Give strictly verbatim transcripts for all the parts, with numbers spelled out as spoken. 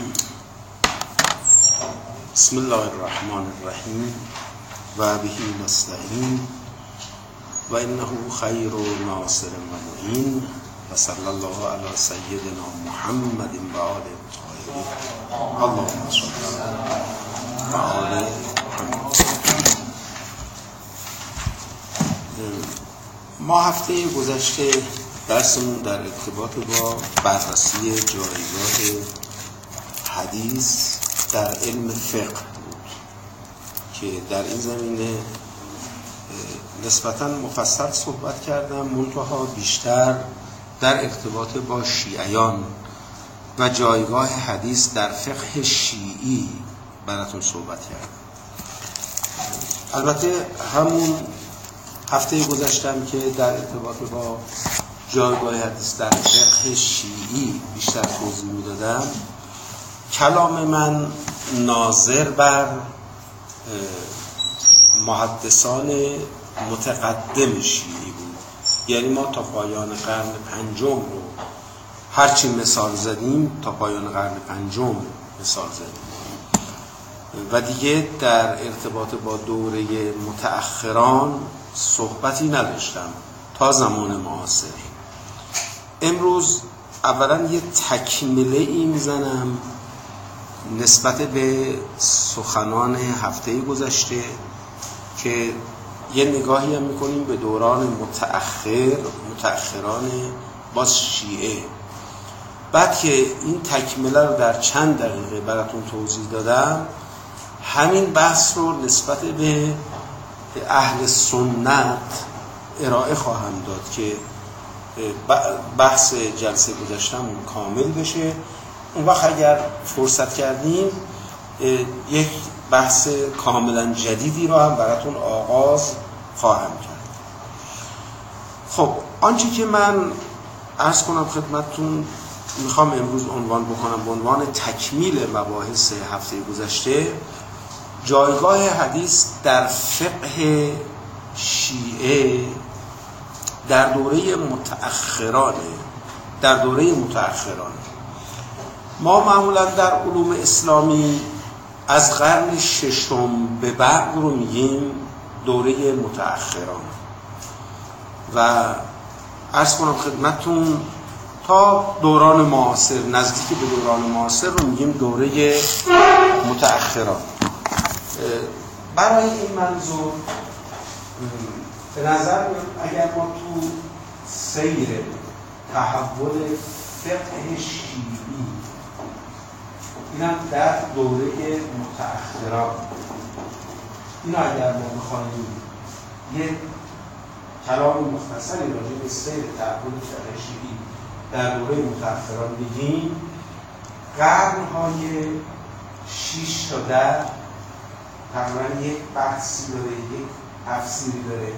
بسم الله الرحمن الرحیم و به نستعین و انه خیر ناصر و معین و صلی الله علی سیدنا محمد و آل الطاهرین اللهم صل و آل محمد. ما هفته گذشته درسمون در ارتباط با بررسی جایگاه حدیث در علم فقه بود که در این زمینه نسبتاً مفصل صحبت کردم، منتها بیشتر در ارتباط با شیعیان و جایگاه حدیث در فقه شیعی براتون صحبت کردم. البته همون هفته گذشتم که در ارتباط با جایگاه حدیث در فقه شیعی بیشتر توضیح میدادم، کلام من ناظر بر محدثان متقدم شیعی بود. یعنی ما تا پایان قرن پنجم رو هرچی مثال زدیم تا پایان قرن پنجم مثال زدیم و دیگه در ارتباط با دوره متأخران صحبتی نداشتم تا زمان معاصر. امروز اولا یه تکمله ای میزنم نسبت به سخنان هفته گذشته که یه نگاهی هم میکنیم به دوران متأخر متأخران باز شیعه. بعد که این تکمله رو در چند دقیقه براتون توضیح دادم، همین بحث رو نسبت به اهل سنت ارائه خواهم داد که بحث جلسه گذشته‌مون کامل بشه. اون وقت اگر فرصت کردیم یک بحث کاملا جدیدی رو هم براتون آغاز خواهم کرد. خب آنچه که من عرض کنم خدمتتون میخوام امروز عنوان بکنم به عنوان تکمیل مباحث هفته گذشته، جایگاه حدیث در فقه شیعه در دوره متأخرانه. در دوره متأخرانه ما معمولا در علوم اسلامی از قرن ششم به بعد رو میگیم دوره متأخران و عرض کنم خدمتتون تا دوران معاصر، نزدیک به دوران معاصر رو میگیم دوره متأخران. برای این منظور به نظر اگر ما تو سیر تحول فقه شیعی اینم در دوره متأخران، این اگر ما بخواهیم یک کلام مختصری راجع به سیر تحول فقه شیعی در دوره متأخران بگیم، قرن‌های شش تا ده تقریبا یک بحثی داره، یک تفسیری داره.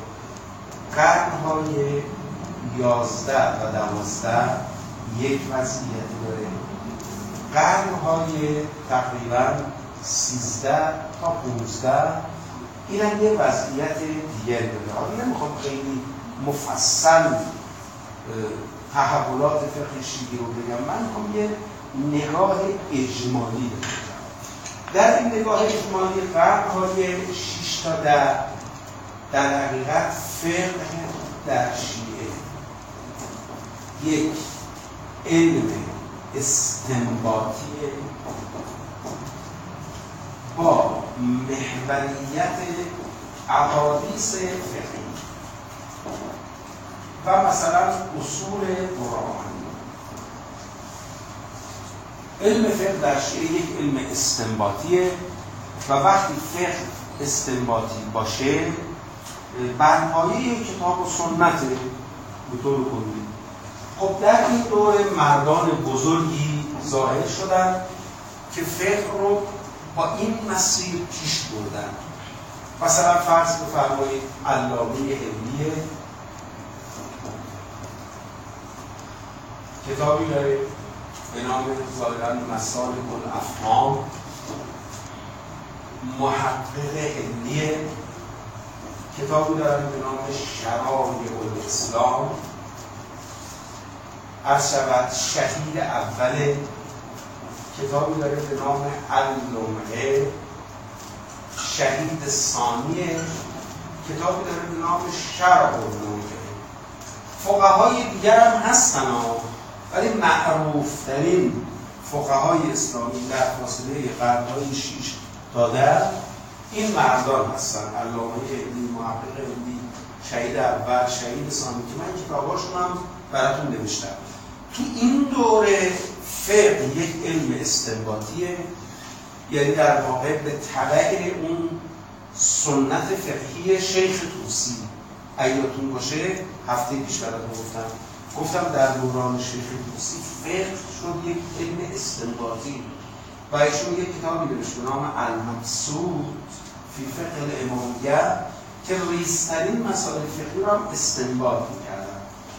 قرن‌های یازده و دوازده یک وضعیتی داره. قرن‌های تقریبا سیزده تا پونزده این هم یه وضعیت دیگری داره. حالا نمیخوام خیلی مفصل تحولات فقه شیعی رو بگم، من میخوام یه نگاه اجمالی بدم. در این نگاه اجمالی قرن‌های شش تا ده در حقیقت فقه در شیعه یک علم استنباطی با محوریت احادیث فقهی و مثلا اصول قرآنی. علم فقه در شیعه یک علم استنباطیه و وقتی فقه استنباطی باشه بر پایه کتاب و سنت به طور کلی. خب در این دوره مردان بزرگی ظاهر شدن که فقه رو با این مسیر پیش بردن. مثلا فرض بفرمایید علامه حلیه کتابی داره به نام ظاهراً مسالک الافهام. محقق حلیه کتابی دارن به نام شرایع الاسلام. عرض شود شهید اول کتابی داره به نام اللمعه، شهید ثانیه، کتابی داره به نام شرح اللمعه. فقهای دیگر هم هستن ها، ولی معروف ترین فقهای اسلامی در فاصله قرن‌های شش تا ده این مردان هستن: علامه علمی، محقق علمی، شهید اول، شهید ثانی، که من کتاباشون هم براتون نوشتم. تو این دوره فقه یک علم استنباطیه، یعنی در واقع به تبع اون سنت فقهی شیخ طوسی. اگه یادتون باشه هفته پیش براتون گفتم گفتم در دوران شیخ طوسی فقه شد یک علم استنباطی و ایشون یک کتابی نوشت به نام المبسوط فی فقه الامامیه که ریزترین مسائل فقهی رو هم استنباط می‌کردن.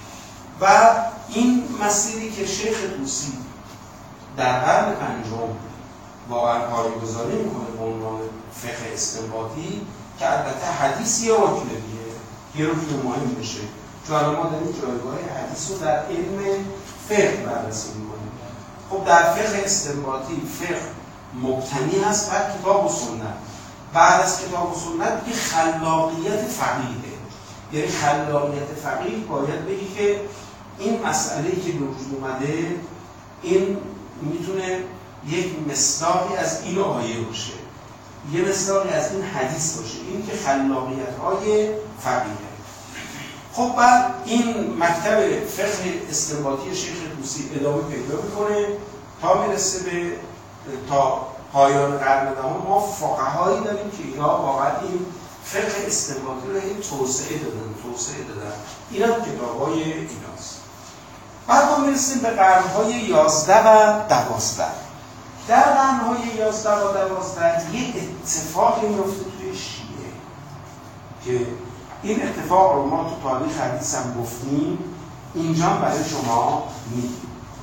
و این مسیری که شیخ طوسی در قرن پنجم واقعا پایه‌گذاری میکنه به عنوان فقه استنباطی، که البته حدیث یه رکن دیگه، یه رکن مهم میشه، چون الان ما داریم جایگاه حدیث رو در علم فقه بررسی میکنیم. خب در فقه استنباطی فقه مبتنی هست بر کتاب و سنت. بعد از کتاب و سنت که خلاقیت فقیهه، یعنی خلاقیت فقیه باید بگی که این مسئله‌ای که به وجود اومده این میتونه یک مصداقی از این آیه باشه، یه مصداقی از این حدیث باشه. این که خلاقیت‌های فقیهه. خب بعد این مکتب فقه استنباطی شیخ طوسی ادامه پیدا میکنه تا میرسه به تا پایان قرن دهم. ما فقهایی داریم که اینا واقعا این فقه استنباطی رو این توسعه دادن توسعه دادن اینا کتاب‌های ایناست. بعد ما میرسیم به قرن‌های یازده و دوازده. در قرن‌های یازده و دوازده یه اتفاقی میفته توی شیعه که این اتفاق رو ما تو تاریخ حدیث هم گفتیم، اینجا برای شما میگیم.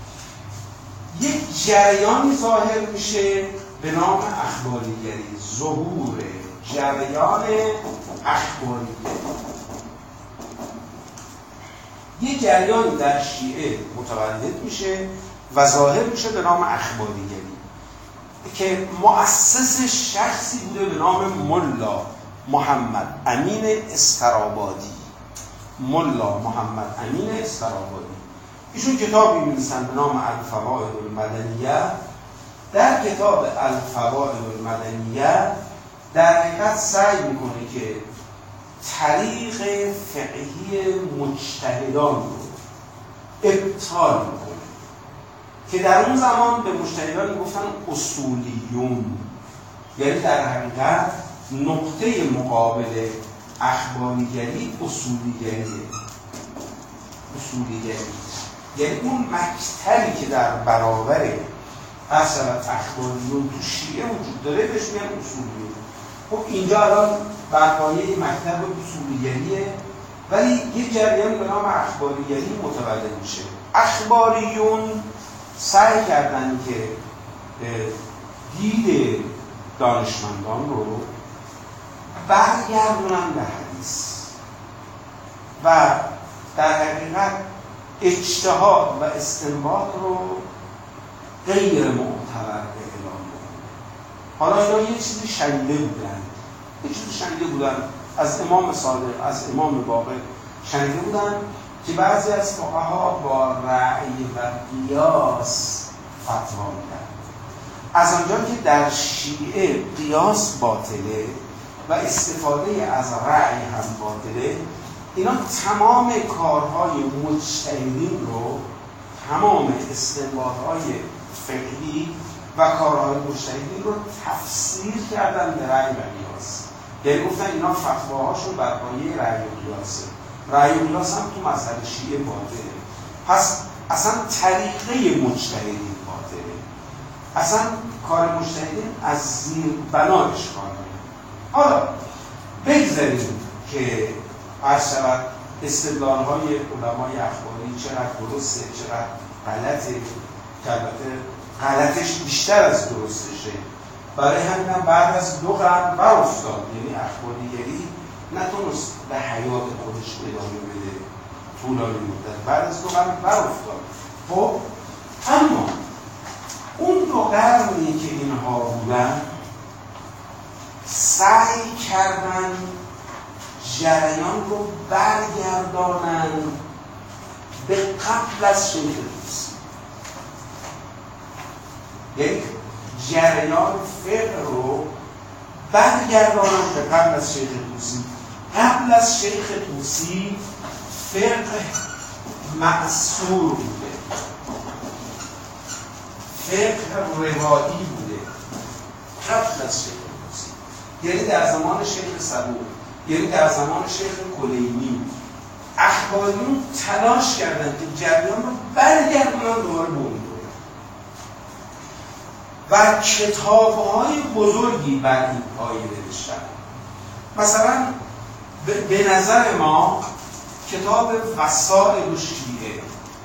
یک جریانی ظاهر میشه به نام اخباریگری، ظهور جریان اخباریگری. یک جریانی در شیعه متولد میشه و ظاهر میشه به نام اخباریگری که مؤسس شخصی بوده به نام ملا محمد امین استرابادی. ملا محمد امین استرابادی ایشون کتابی می‌نویسن به نام الفوائد المدنیه. در کتاب الفوائد المدنیه در حقیقت سعی میکنه که طریق فقهی مجتهدان رو ابطال میکنه که در اون زمان به مجتهدان میگفتن اصولیون، یعنی در حقیقت نقطه مقابل اخباریگری اصولیگریه. اصولیگری یعنی اون مکتبی که در برابر اصلا اخباریون تو شیعه وجود داره بهش میگن اصولیون. خب اینجا الان برپایه مکتب اصولیگریه، ولی یه جریان به نام اخباریگری متولد میشه. اخباریون سعی کردن که دید دانشمندان رو برگردونن به حدیث و در حقیقت اجتهاد و استنباط رو غیر معتبر اعلام کنن. حالا اینا یه چیزی شنیده بودن یه چیزی شنیده بودن از امام صادق، از امام باقر شنیده بودن که بعضی از فقها با رأی و قیاس فتوا میدن. از آنجا که در شیعه قیاس باطله و استفاده از رأی هم باطله، اینا تمام کارهای مجتهدین رو، تمام استنباطهای فقهی و کارهای مجتهدین رو تفسیر کردن به رأی و قیاس. یعنی گفتن اینا فتواهاشون بر پایه رأی و قیاسه. رأی و قیاس هم تو مذهب شیعه باطله. پس اصلا طریقه مجتهدین باطله. اصلا کار مجتهدین از زیر بنایش کار داره. حالا بگذاریم که عرض شود استدلال‌های علمای اخباری چقدر درسته چقدر غلطه، که البته غلطش بیشتر از درستشه. برای همین هم بعد از دو قرن برافتاد، یعنی اخباریگری نتونست به حیات خودش ادامه بده طولانی مدت، بعد از دو قرن برافتاد. خب اما اون دو قرنی که اینها بودن سعی کردن جریان رو برگردانن به قبل از شیخ طوسی. یعنی جریان فقه رو برگردانن به قبل از شیخ طوسی. قبل از شیخ طوسی فقه معصور بوده، فقه روایی بوده قبل از شیخ طوسی. یعنی در زمان شیخ صدوق، یعنی در زمان شیخ کلینی اخباریون تلاش کردن که جریان رو برگردونن دوباره به اون دوره و کتاب‌های بزرگی بر این پایه نوشتن. مثلا به نظر ما کتاب وسائل الشیعه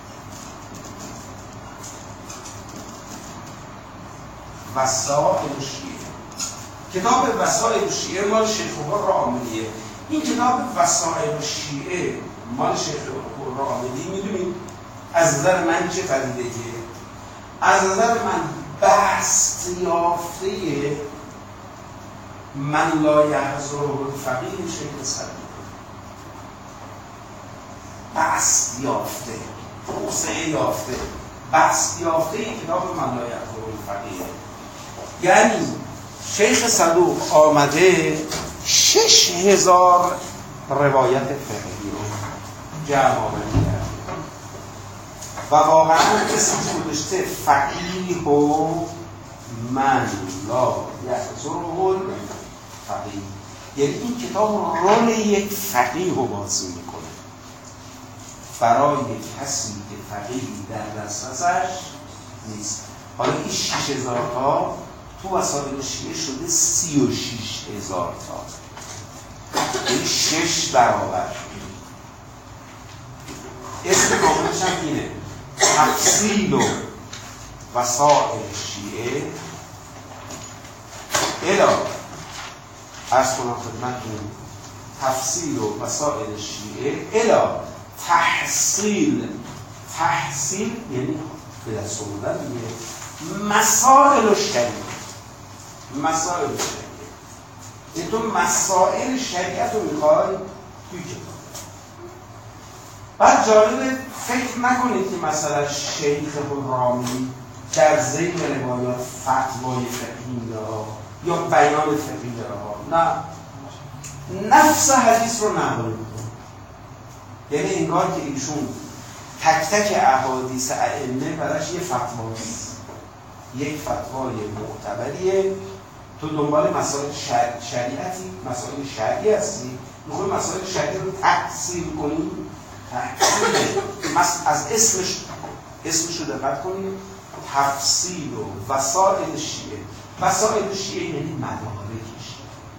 وسائل الشیعه کتاب وسائل الشیعه مال شیخ الراملیه. این کتاب وسائل الشیعه مال شیخ الراملی میدونید از نظر من چه پدیده‌ایه؟ از نظر من بست یافته من لا یحضره الفقیه شیخ صدوق، بست یافته، توسعه یافته، بست یافته این کتاب من لا یحضره الفقیه. یعنی شیخ صدوق آمده شش هزار روایت فقهی رو جمع آوری کرده و واقعا اسمش گذاشته فقیه و من لا یحضره الفقیه. یعنی این کتاب رول یک فقیه رو بازی میکنه برای کسی که فقیهی در دسترسش نیست. حالا این شش هزار تا تو وسائل شیعه شده سی و شش هزار تا، یعنی شش برابر. اسم کاملش هم اینه تفصیل و وسائل شیعه الا عرض کنم خدمتتون تفصیل و وسائل شیعه الا تحصیل. تحصیل یعنی به دست آوردن دیگه مسائل شریعه. مسائل شریعه یعنی تو مسائل شریعت رو میخوای توی کتاب. بعد جالب فکر نکنید که مثلا شیخ الراملی در ذیل روایات فتوای فقهی داره یا بیان فقهی داره، نه، نفس حدیث رو نقل میکنه. یعنی انگار که ایشون تک تک احادیث ائمه براش یه فتواست، یک فتوای معتبریه. تو دنبال مسائل شر... شریعتی، مسائل شرعی هستی، میخوای مسائل شرعی رو تحصیل کنی. تحصیل از اسمش اسمش رو دقت کنید، تفصیل و وسائل شیعه. وسائل شیعه یعنی مدارکش.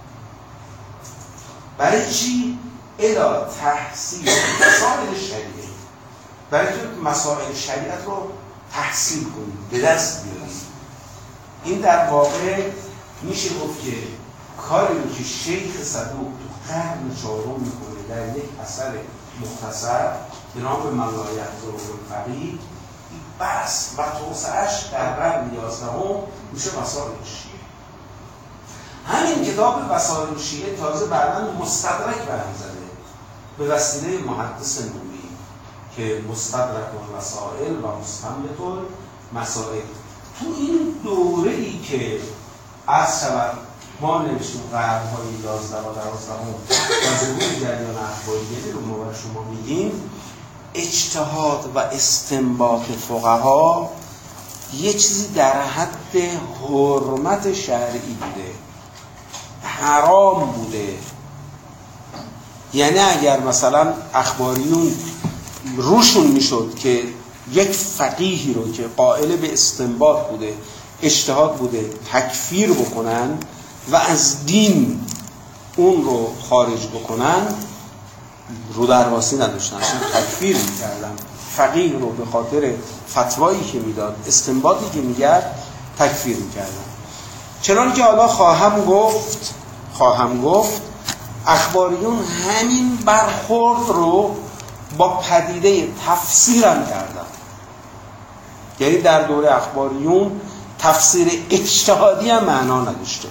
برای چی؟ الا تحصیل مسائل شریعه، برای تو مسائل شریعت رو تحصیل کنید، به دست بیارید. این در واقع میشه گفت که کاری رو که شیخ صدوق تو قرن چهارم میکنه در یک اثر مختصر به نام من لا یحضره الفقیه، بس و توسعه‌اش در قرن یازدهم میشه وسائل شیعه. همین کتاب وسائل شیعه تازه بعداً مستدرک برهم زده به وسیله محدث نوری که مستدرک الوسائل و مستنبط المسائل. تو این دوره‌ای که از شود ما نوشتیم قرن‌های یازده و دوازدهم و ظهور جریان اخباریه رو ما شما میگیم، اجتهاد و استنباط فقها یه چیزی در حد حرمت شرعی بوده، حرام بوده. یعنی اگر مثلا اخباریون روشون میشد که یک فقیهی رو که قائل به استنباط بوده، اجتهاد بوده، تکفیر بکنن و از دین اون رو خارج بکنن، رو درواسی نداشتن، تکفیر میکردن فقیه رو به خاطر فتوایی که میداد، استنباطی که میگرد تکفیر میکردن. چنان که حالا خواهم گفت خواهم گفت اخباریون همین برخورد رو با پدیده تفسیر هم کردن. یعنی در دوره اخباریون تفسیر اجتهادی هم معنا نداشته،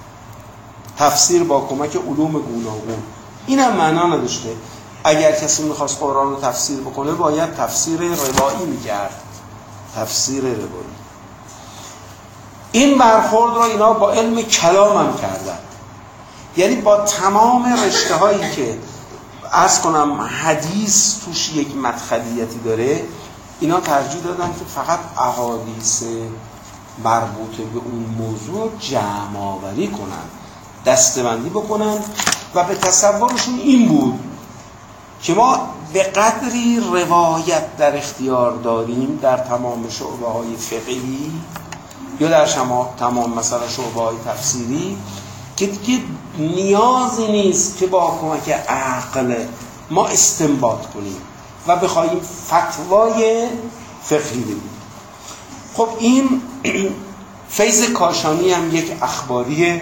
تفسیر با کمک علوم گوناگون این هم معنا نداشته. اگر کسی میخواست قرآن رو تفسیر بکنه باید تفسیر روایی میکرد، تفسیر روایی. این برخورد رو اینا با علم کلام هم کردن، یعنی با تمام رشته هایی که عرض کنم حدیث توش یک مدخلیتی داره اینا ترجیح دادن که فقط احادیث مربوط به اون موضوع جمع آوری کنن، دسته‌بندی بکنن و به تصورشون این بود که ما به قدری روایت در اختیار داریم در تمام شعبه های فقهی یا در شما تمام مثلا شعبه های تفسیری که دیگه نیازی نیست که با کمک عقل ما استنباط کنیم و بخوایم فتوای فقهی بدیم. خب این فیض کاشانی هم یک اخباریه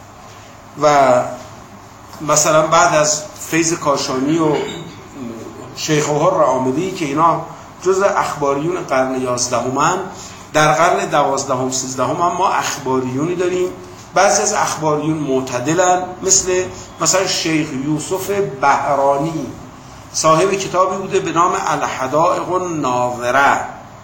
و مثلا بعد از فیض کاشانی و شیخ هر عاملی که اینا جز اخباریون قرن یازدهمن، در قرن دوازدهم سیزدهم هم ما اخباریونی داریم. بعضی از اخباریون معتدلن، مثل مثلا شیخ یوسف بهرانی صاحب کتابی بوده به نام الحدائق الناظره،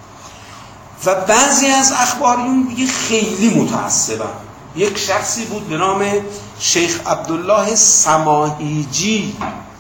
و بعضی از اخباریون دیگه خیلی متعصبن. یک شخصی بود به نام شیخ عبدالله سماحیجی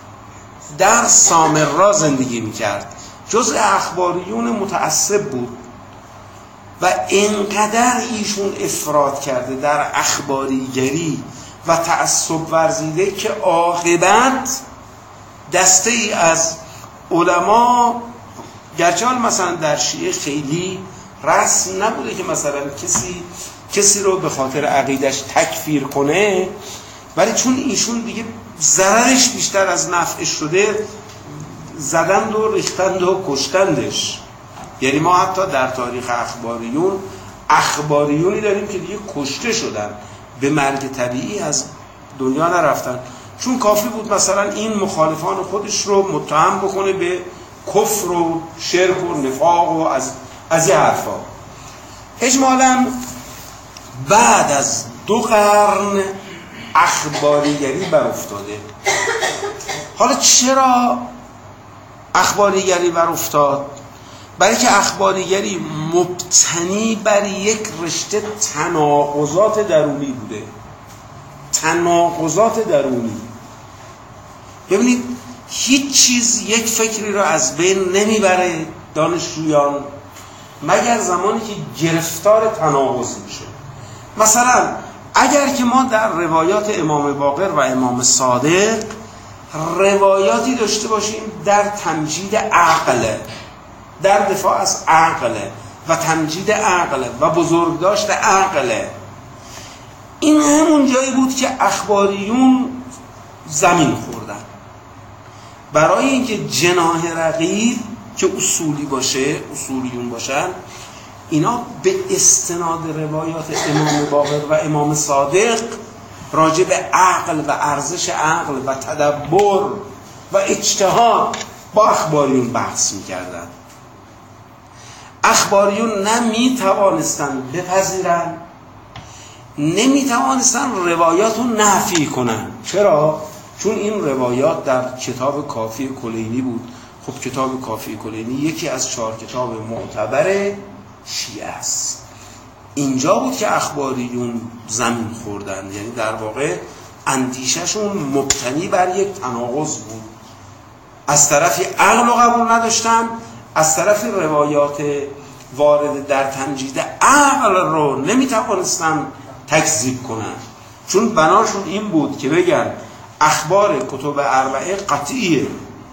در سامرا زندگی میکرد، جزء اخباریون متعصب بود و اینقدر ایشون افراط کرده در اخباریگری و تعصب ورزیده که عاقبت دسته ای از علما، گرچه مثلا در شیعه خیلی رسم نبوده که مثلا کسی کسی رو به خاطر عقیدش تکفیر کنه، ولی چون ایشون دیگه ضررش بیشتر از نفعش شده زدند و ریختند و کشتندش. یعنی ما حتی در تاریخ اخباریون اخباریونی داریم که دیگه کشته شدن، به مرگ طبیعی از دنیا نرفتن، چون کافی بود مثلا این مخالفان خودش رو متهم بکنه به کفر و شرک و نفاق و از از این حرفا. اجمالاً بعد از دو قرن اخباریگری بر افتاده. حالا چرا اخباریگری بر افتاد؟ برای که اخباریگری مبتنی بر یک رشته تناقضات درونی بوده. تناقضات درونی. ببینید هیچ چیز یک فکری را از بین نمیبره دانشجویان مگر زمانی که گرفتار تناقض میشه. مثلا اگر که ما در روایات امام باقر و امام صادق روایاتی داشته باشیم در تمجید عقل، در دفاع از عقل و تمجید عقل و بزرگداشت عقل، این همون جایی بود که اخباریون زمین خوردن. برای اینکه جناح رقیب که اصولی باشه، اصولیون باشن، اینا به استناد روایات امام باقر و امام صادق راجع به عقل و ارزش عقل و تدبر و اجتهاد با اخباریون بحث میکردن. اخباریون نه میتوانستن بپذیرن، نمیتوانستن روایات رو نفی کنن. چرا؟ چون این روایات در کتاب کافی کلینی بود. خب کتاب کافی کلینی یکی از چهار کتاب معتبر شیعه است. اینجا بود که اخباریون زمین خوردن، یعنی در واقع اندیشهشون مبتنی بر یک تناقض بود. از طرفی عقل رو قبول نداشتن، از طرفی روایات وارد در تمجید عقل رو نمیتوانستن تکذیب کنن، چون بناشون این بود که بگن اخبار کتب اربعه قطعیه.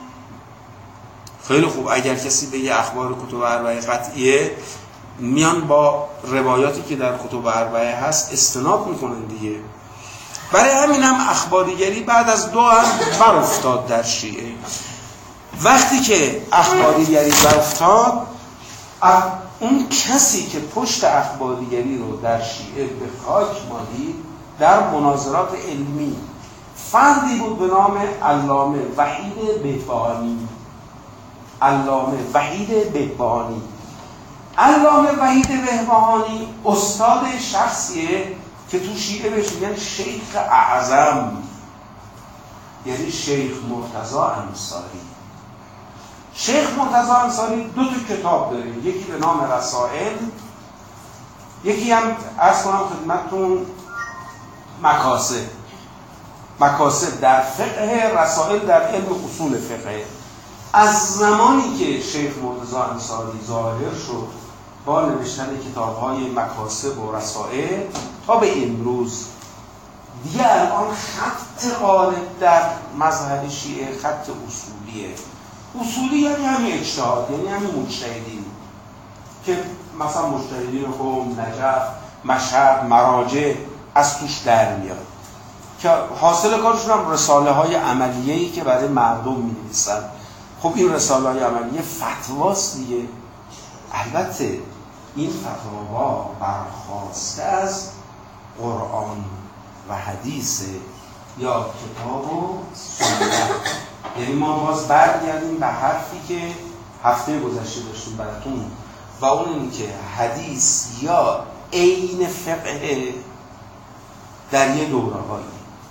خیلی خوب، اگر کسی بگه اخبار کتب اربعه قطعیه، میان با روایاتی که در کتب اربعه هست استناد میکنن دیگه. برای همین هم اخباریگری بعد از دو هم بر افتاد در شیعه. وقتی که اخباریگری بر افتاد، اون کسی که پشت اخباریگری رو در شیعه به خاک مالید در مناظرات علمی فردی بود به نام علامه وحید بهبهانی. علامه وحید بهبهانی علامه وحید بهبهانی استاد شخصیه که تو شیعه بهش میگن شیخ اعظم، یعنی شیخ مرتضی انصاری. شیخ مرتضی انصاری دو تا کتاب داره، یکی به نام رسائل، یکی هم عرض کنم خدمتتون مکاسب. مکاسب در فقه، رسائل در علم اصول فقه. از زمانی که شیخ مرتضی انصاری ظاهر شد با نوشتن کتاب‌های مکاسب و رسائل تا به امروز، دیگه الان خط غالب در مذهب شیعه خط اصولیه. اصولی یعنی همین اجتهاد، یعنی همین مجتهدین که مثلا مجتهدین قم، نجف، مشهد، مراجع از توش در میاد که حاصل کارشون هم رساله های عملیه‌ای که برای مردم می‌نویسن. خب این رساله های عملیه فتواست دیگه. البته این فتاوا برخواسته از قرآن و حدیث یا کتاب و سنت. یعنی ما باز برگردیم به حرفی که هفته گذشته داشتیم براتون و اون این که حدیث یا عین فقه در یه دوره‌هایی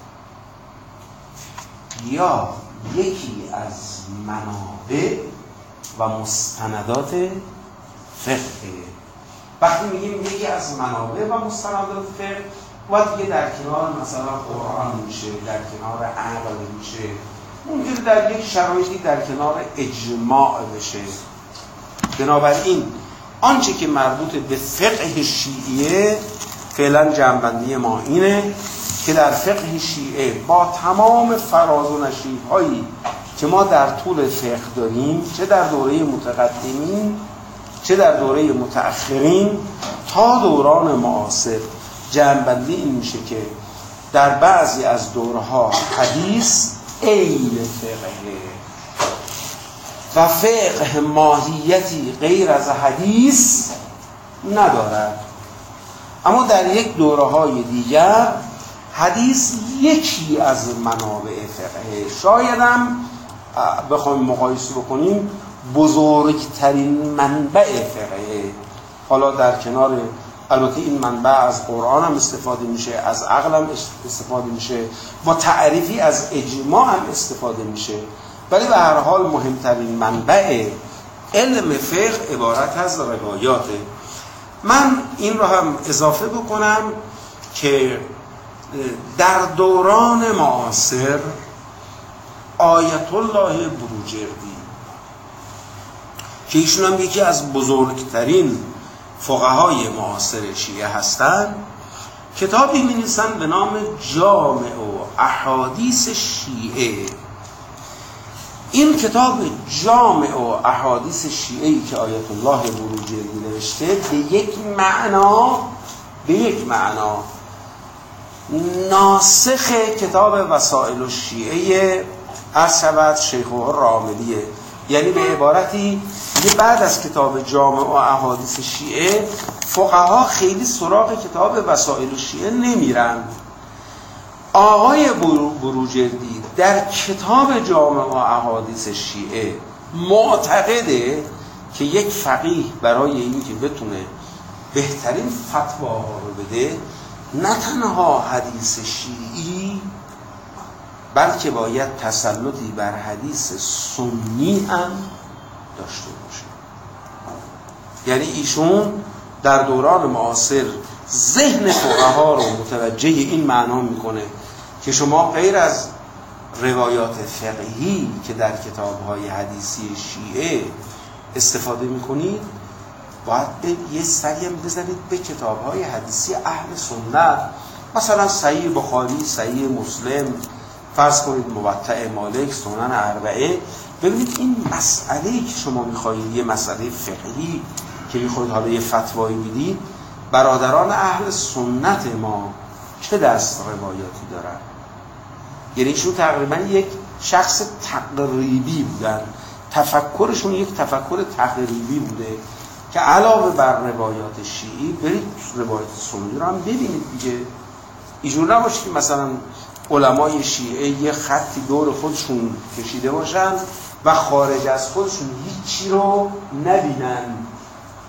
یا یکی از منابع و مستندات فقه. وقتی میگیم یکی از منابع و مستندات فقه، باید دیگه در کنار مثلا قرآن میشه، در کنار عقل میشه، ممکنه در یک شرایطی در کنار اجماع بشه. بنابراین آنچه که مربوط به فقه شیعه فعلا جنبندی ما اینه که در فقه شیعه با تمام فراز و نشیب‌هایی که ما در طول فقه داریم، چه در دوره متقدمین چه در دوره متأخرین تا دوران معاصر، جنبندی این میشه که در بعضی از دورها حدیث عین فقه و فقه ماهیتی غیر از حدیث ندارد، اما در یک دوره‌های دیگر حدیث یکی از منابع فقه، شاید هم بخوایم مقایسه بکنیم بزرگترین منبع فقه. حالا در کنار البته این منبع از قرآن هم استفاده میشه، از عقل هم استفاده میشه، با تعریفی از اجماع هم استفاده میشه، ولی به هر حال مهمترین منبع علم فقه عبارت از روایاته. من این رو هم اضافه بکنم که در دوران معاصر آیت الله بروجردی که ایشون هم یکی از بزرگترین فقهای معاصر شیعه هستند، کتابی می‌نویسند به نام جامع و احادیث شیعه. این کتاب جامع و احادیث شیعه‌ای که آیت الله بروجردی نوشته به یک معنا به یک معنا ناسخ کتاب وسائل الشیعه عرض شیخ راملیه. یعنی به عبارتی یه بعد از کتاب جامع و احادیث شیعه فقها خیلی سراغ کتاب وسائل الشیعه نمیرن. آقای بروجردی در کتاب جامع و احادیث شیعه معتقده که یک فقیه برای این که بتونه بهترین فتواها رو بده نه تنها حدیث شیعی بلکه باید تسلطی بر حدیث سنی هم داشته باشه. یعنی ایشون در دوران معاصر ذهن فقها رو متوجه این معنا میکنه که شما غیر از روایات فقهی که در کتاب‌های حدیثی شیعه استفاده میکنید، باید یه سری هم بزنید به کتاب‌های حدیثی اهل سنت، مثلا صحیح بخاری، صحیح مسلم، فرض کنید موطأ مالک، سنن اربعه. ببینید این مسئله‌ای که شما می‌خواید، یه مسئله فقهی که می‌خواید حالا یه فتوایی بدید، برادران اهل سنت ما چه دست روایاتی دارن؟ یعنی ایشون تقریبا یک شخص تقریبی بودن، تفکرشون یک تفکر تقریبی بوده که علاوه بر روایات شیعی برید روایات سنی رو هم ببینید دیگه. اینجور نباشه که مثلا علمای شیعه یه خطی دور خودشون کشیده باشن و خارج از خودشون هیچی رو نبینن.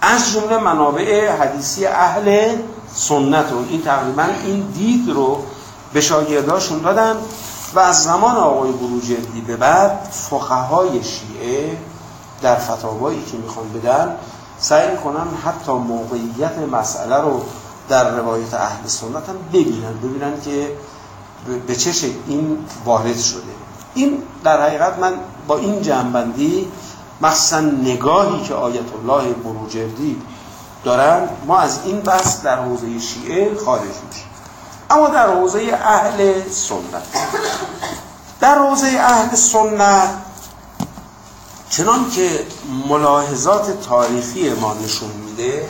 از جمله منابع حدیثی اهل سنت رو این تقریبا این دید رو به شاگرداشون دادن و از زمان آقای بروجردی به بعد فقهای شیعه در فتاوایی که میخوان بدن سعی میکنن حتی موقعیت مسئله رو در روایت اهل سنت هم ببینن ببینن که به چه شکل این وارد شده. این در حقیقت من با این جنبندی مخصوصا نگاهی که آیت الله بروجردی دارن ما از این بحث در حوزه شیعه خارج میشیم. اما در حوزه اهل سنت در حوزه اهل سنت چنان که ملاحظات تاریخی ما نشون میده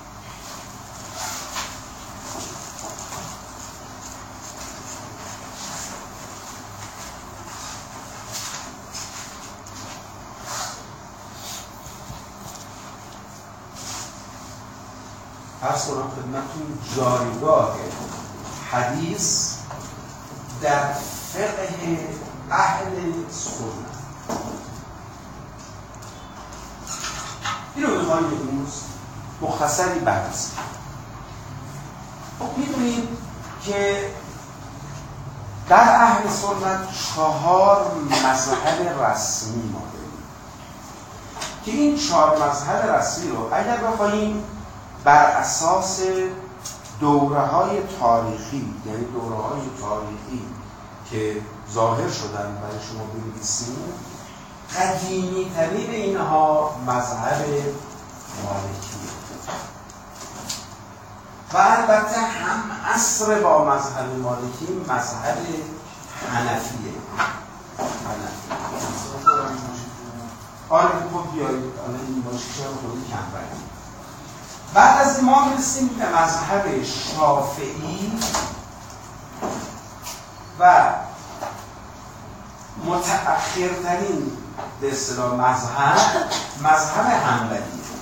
عرض کنم خدمتتون جایگاه حدیث در فقه اهل سنت این رو بخواهیم امروز مختصری بررسی. خب میدونید که در اهل سنت چهار مذهب رسمی ما داریم که این چهار مذهب رسمی رو اگر بخواهیم بر اساس دوره های تاریخی یعنی دوره های تاریخی که ظاهر شدن برای شما بنویسیم قدیمی ترین اینها مذهب مالکیه و البته هم عصر با مذهب مالکی مذهب حنفیه. آره خب بیایید آره این باشیشه رو خودی کم بریم. بعد از ما میرسیم به مذهب شافعی و متأخرترین به اصطلاح مذهب مذهب حنبلی.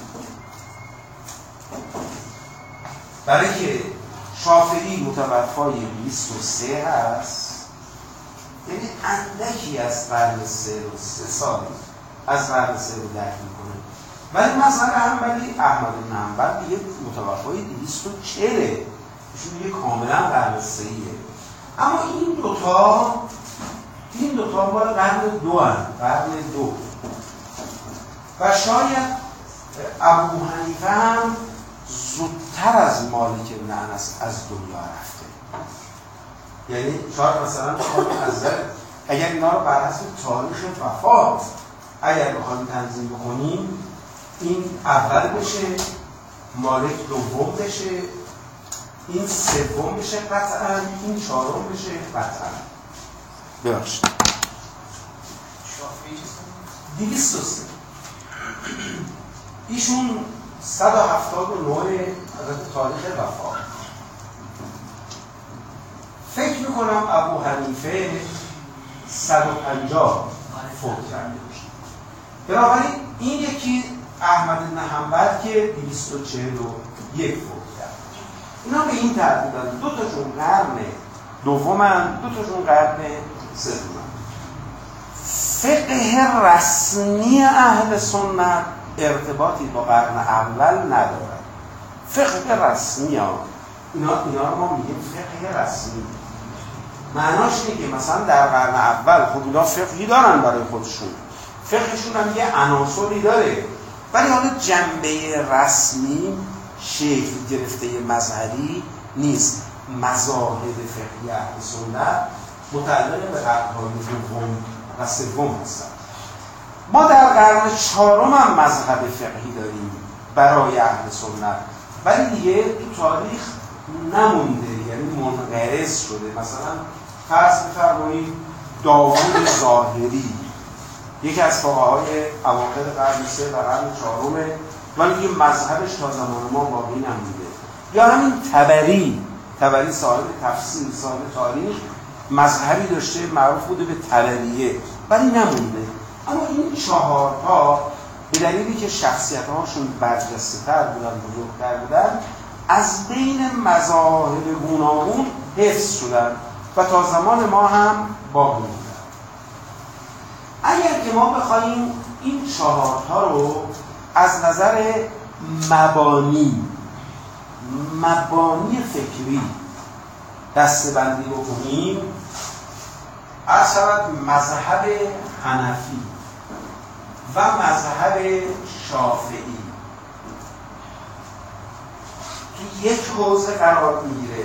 برای که شافعی متوفای بیست و سه هست یعنی اندکی از قرن سه و سه سال از قرن سه رو درک میکنه. ولی مذهب حنبلی احمد بن حنبل دیگه متوفای دویست و چهل ایشون دیگه کاملا قرن سه‌ایه. اما این دوتا این دوتا مال قرن دو هست قرن دو و شاید ابو حنیفه هم زودتر از مالک بن انس از دنیا رفته. یعنی شاید مثلا از اگر اینا رو بر حسب تاریخ وفات اگر بخوایم تنظیم بکنیم این اول بشه مالک دوم بشه این سوم بشه قطعا این چهارم بشه قطعا. ببخشید دویست و سه ایشون صد و هفتاد و نه از تاریخ وفات. فکر میکنم ابو حنیفه صد و پنجاه فوت کرده باشه. بنابراین این یکی احمد بن حنبل که دویست و چهل و یک فوت کرد. اینا به این ترتیب دارن دو تاشون قرن دومن دو تاشون قرن سومن. فقه رسمی اهل سنت ارتباطی با قرن اول ندارد. فقه رسمی ها اینا, اینا رو ما میگیم فقه رسمی. معناش اینه که مثلا در قرن اول خود اینا فقهی دارن برای خودشون فقهشون هم یه عناصری داره ولی حالا جنبه رسمی شکل گرفته مذهبی نیست. مذاهب فقهی اهل سنت متعلق به قرن‌های دوم و سوم هستند. ما در قرن چهارم هم مذهب فقهی داریم برای اهل سنت ولی دیگه تو تاریخ نمونده یعنی منقرض شده. مثلا فرض بفرمایید داوود ظاهری یکی از فقهای اواخر قرن سه و قرن چهارمه ولی دیگه مذهبش تا زمان ما باقی نمونده. یا همین طبری طبری صاحب تفسیر صاحب تاریخ مذهبی داشته معروف بوده به طبریه ولی نمونده. اما این چهارتا به دلیلی که شخصیت‌هاشون برجسته‌تر بودن بزرگتر بودن از بین مذاهب گوناگون حفظ شدن و تا زمان ما هم باقی موندن. اگر که ما بخوایم این چهارتا رو از نظر مبانی مبانی فکری دسته‌بندی بکنیم، از شود مذهب حنفی و مذهب شافعی تو یک حوزه قرار میگیره،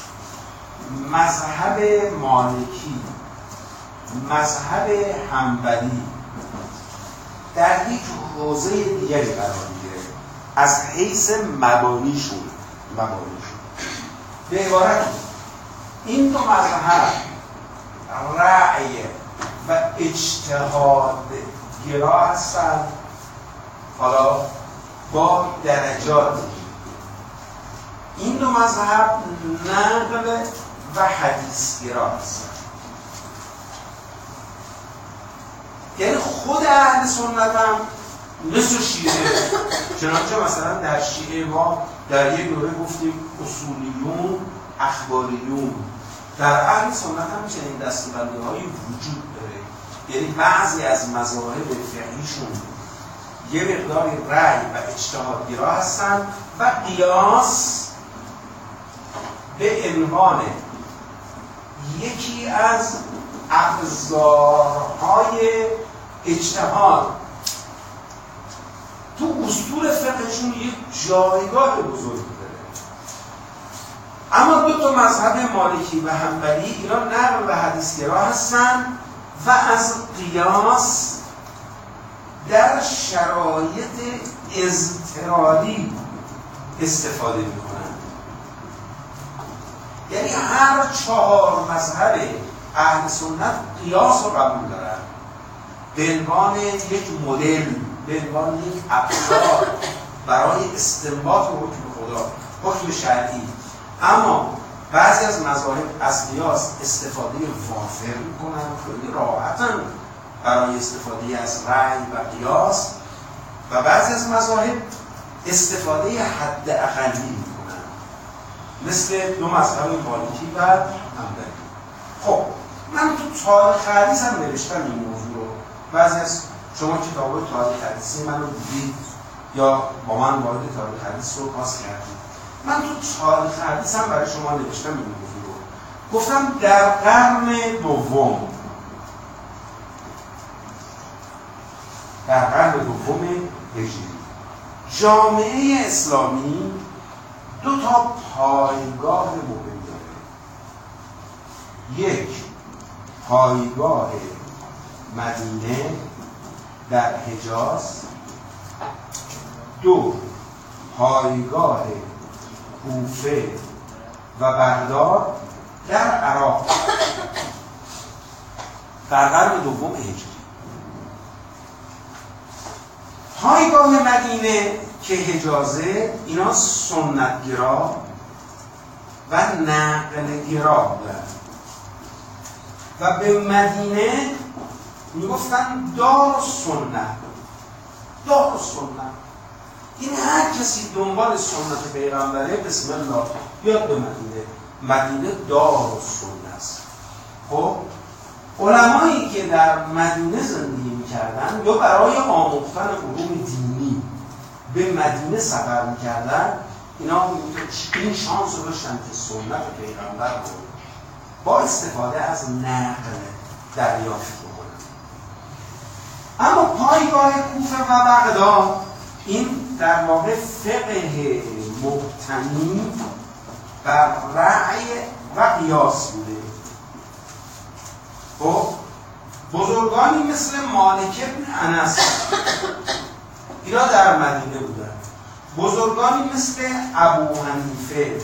مذهب مالکی، مذهب حنبلی در یک حوزه دیگری قرار میگیره از حیث مبانیشون مبانیشون به عبارت این دو مذهب رأی و اجتهاد گرا هستند، حالا با درجاتی. این دو مذهب نقل و حدیث گرا هستند. یعنی خود اهل سنت هم مثل شیعه، چنانچه مثلا در شیعه ما در یک دوره گفتیم اصولیون، اخباریون. در اهل سنت هم چنین دسته‌بندی‌هایی وجود داره. یعنی بعضی از مذاهب فقهیشون یه مقداری رأی و اجتهادگرا هستن و قیاس به عنوان یکی از ابزارهای اجتهاد تو اصول فقهشون یک جایگاه بزرگی داره. اما دو تا مذهب مالکی و حنبلی اینا نقل و حدیثگرا هستن و از قیاس در شرایط اضطراری استفاده میکنن. یعنی هر چهار مذهب اهل سنت قیاس رو قبول دارن به عنوان یک مدل، به عنوان یک ابزار برای استنباط حکم خدا، حکم شرعی. اما بعضی از مذاهب از قیاس استفاده وافر میکنن، خیلی راحتن برای استفاده از رأی و قیاس، و بعضی از مذاهب استفاده حد اقلی میکنن، مثل دو مذهب مالکی و حنبلی. خب من تو تاریخ حدیث هم نوشتم این موضوع رو. بعضی از شما کتاب تاریخ حدیثی من رو دیدید یا با من وارد تاریخ حدیث رو پاس کردید. من تو تاریخ حدیث هم برای شما نوشتم این موضوع رو. گفتم در قرن دوم در قرن دوم هجری جامعه اسلامی دو تا پایگاه مهم داره. یک پایگاه مدینه در حجاز، دو پایگاه کوفه و بغداد در عراق در قرن دوم هجری. پایگاه مدینه که حجازه، اینا سنتگرا و نقلگرا بودن و به مدینه میگفتن دار سنت. دار سنت این هر کسی دنبال سنت پیغمبره بسم الله بیاد به مدینه. مدینه دار سنت است. خب علمایی که در مدینه زندگی میکردن یا برای آموختن علوم دینی به مدینه سفر میکردن، اینا این شانس رو داشتن که سنت پیغمبر رو با استفاده از نقل دریافت بکنن. اما پایگاه کوفه و بغداد این در واقع فقه مبتنی بر رأی و قیاس بوده. خب بزرگانی مثل مالک بن انس اینا در مدینه بودن. بزرگانی مثل ابو حنیفه،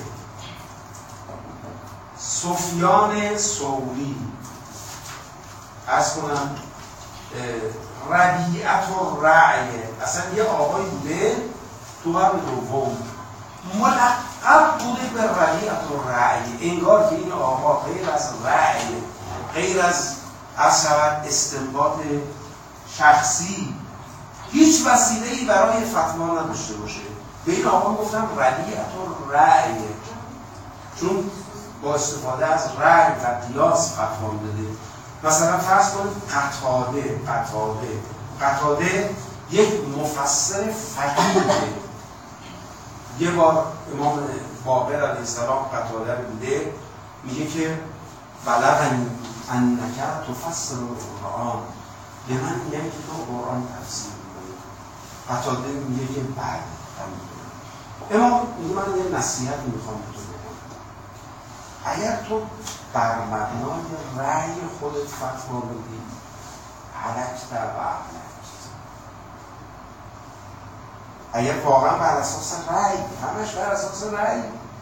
سفیان ثوری، عرض کنم ربیعت الرأی، اصلا یه آقای بوده تو قرن دوم ملقب بوده به ربیعت الرأی، انگار که این آقا غیر از رأی، غیر از اصلا استنباط شخصی هیچ وسیله‌ای برای فتوا نداشته باشه. به این آقا گفتم ربیعت الرأی، چون با استفاده از رأی و قیاس فتوا میده. مثلا فرض کنید قتاده قتاده قتاده یک مفسر فقیه یه بار امام باقر علیه السلام قتاده بوده، میگه که بلغنی انک تفسر القرآن، به من میگن که تو قرآن تفسیر میکنی. قتاده میگه که بله امام میگه من یه نصیحت میخوام به تو بکنم، اگر تو بر مبنای رأی خودت فتوا بدی هلکت و اهلکت. اگر واقعا بر اساس رأی، همش بر اساس رأی،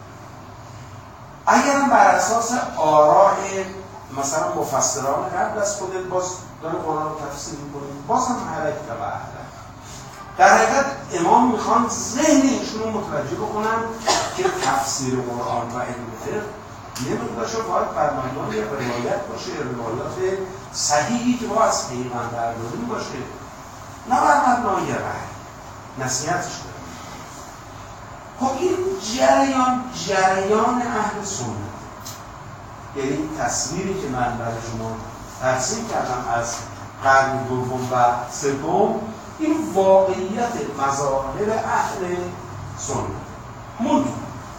اگرم بر اساس آراء مثلا مفسران قبل از خودت باز داره قرآن رو تفسیر میکنی، باز هم هلکت و اهلکت. در حقیقت امام میخوان ذهن ایشون رو متوجه بکنن که تفسیر قرآن و علم فقه نمی‌دونه شو باید بر مبنای روایت باشه، روایات صحیحی که ما از پیغمبر داریم باشه، نه بر مبنای رأی. نصیحتش کنیم. خب این جریان جریان اهل سنت، یعنی تصویری که من برای شما ترسیم کردم از قرن دوم و سوم، این واقعیت مذاهب اهل سنت. مون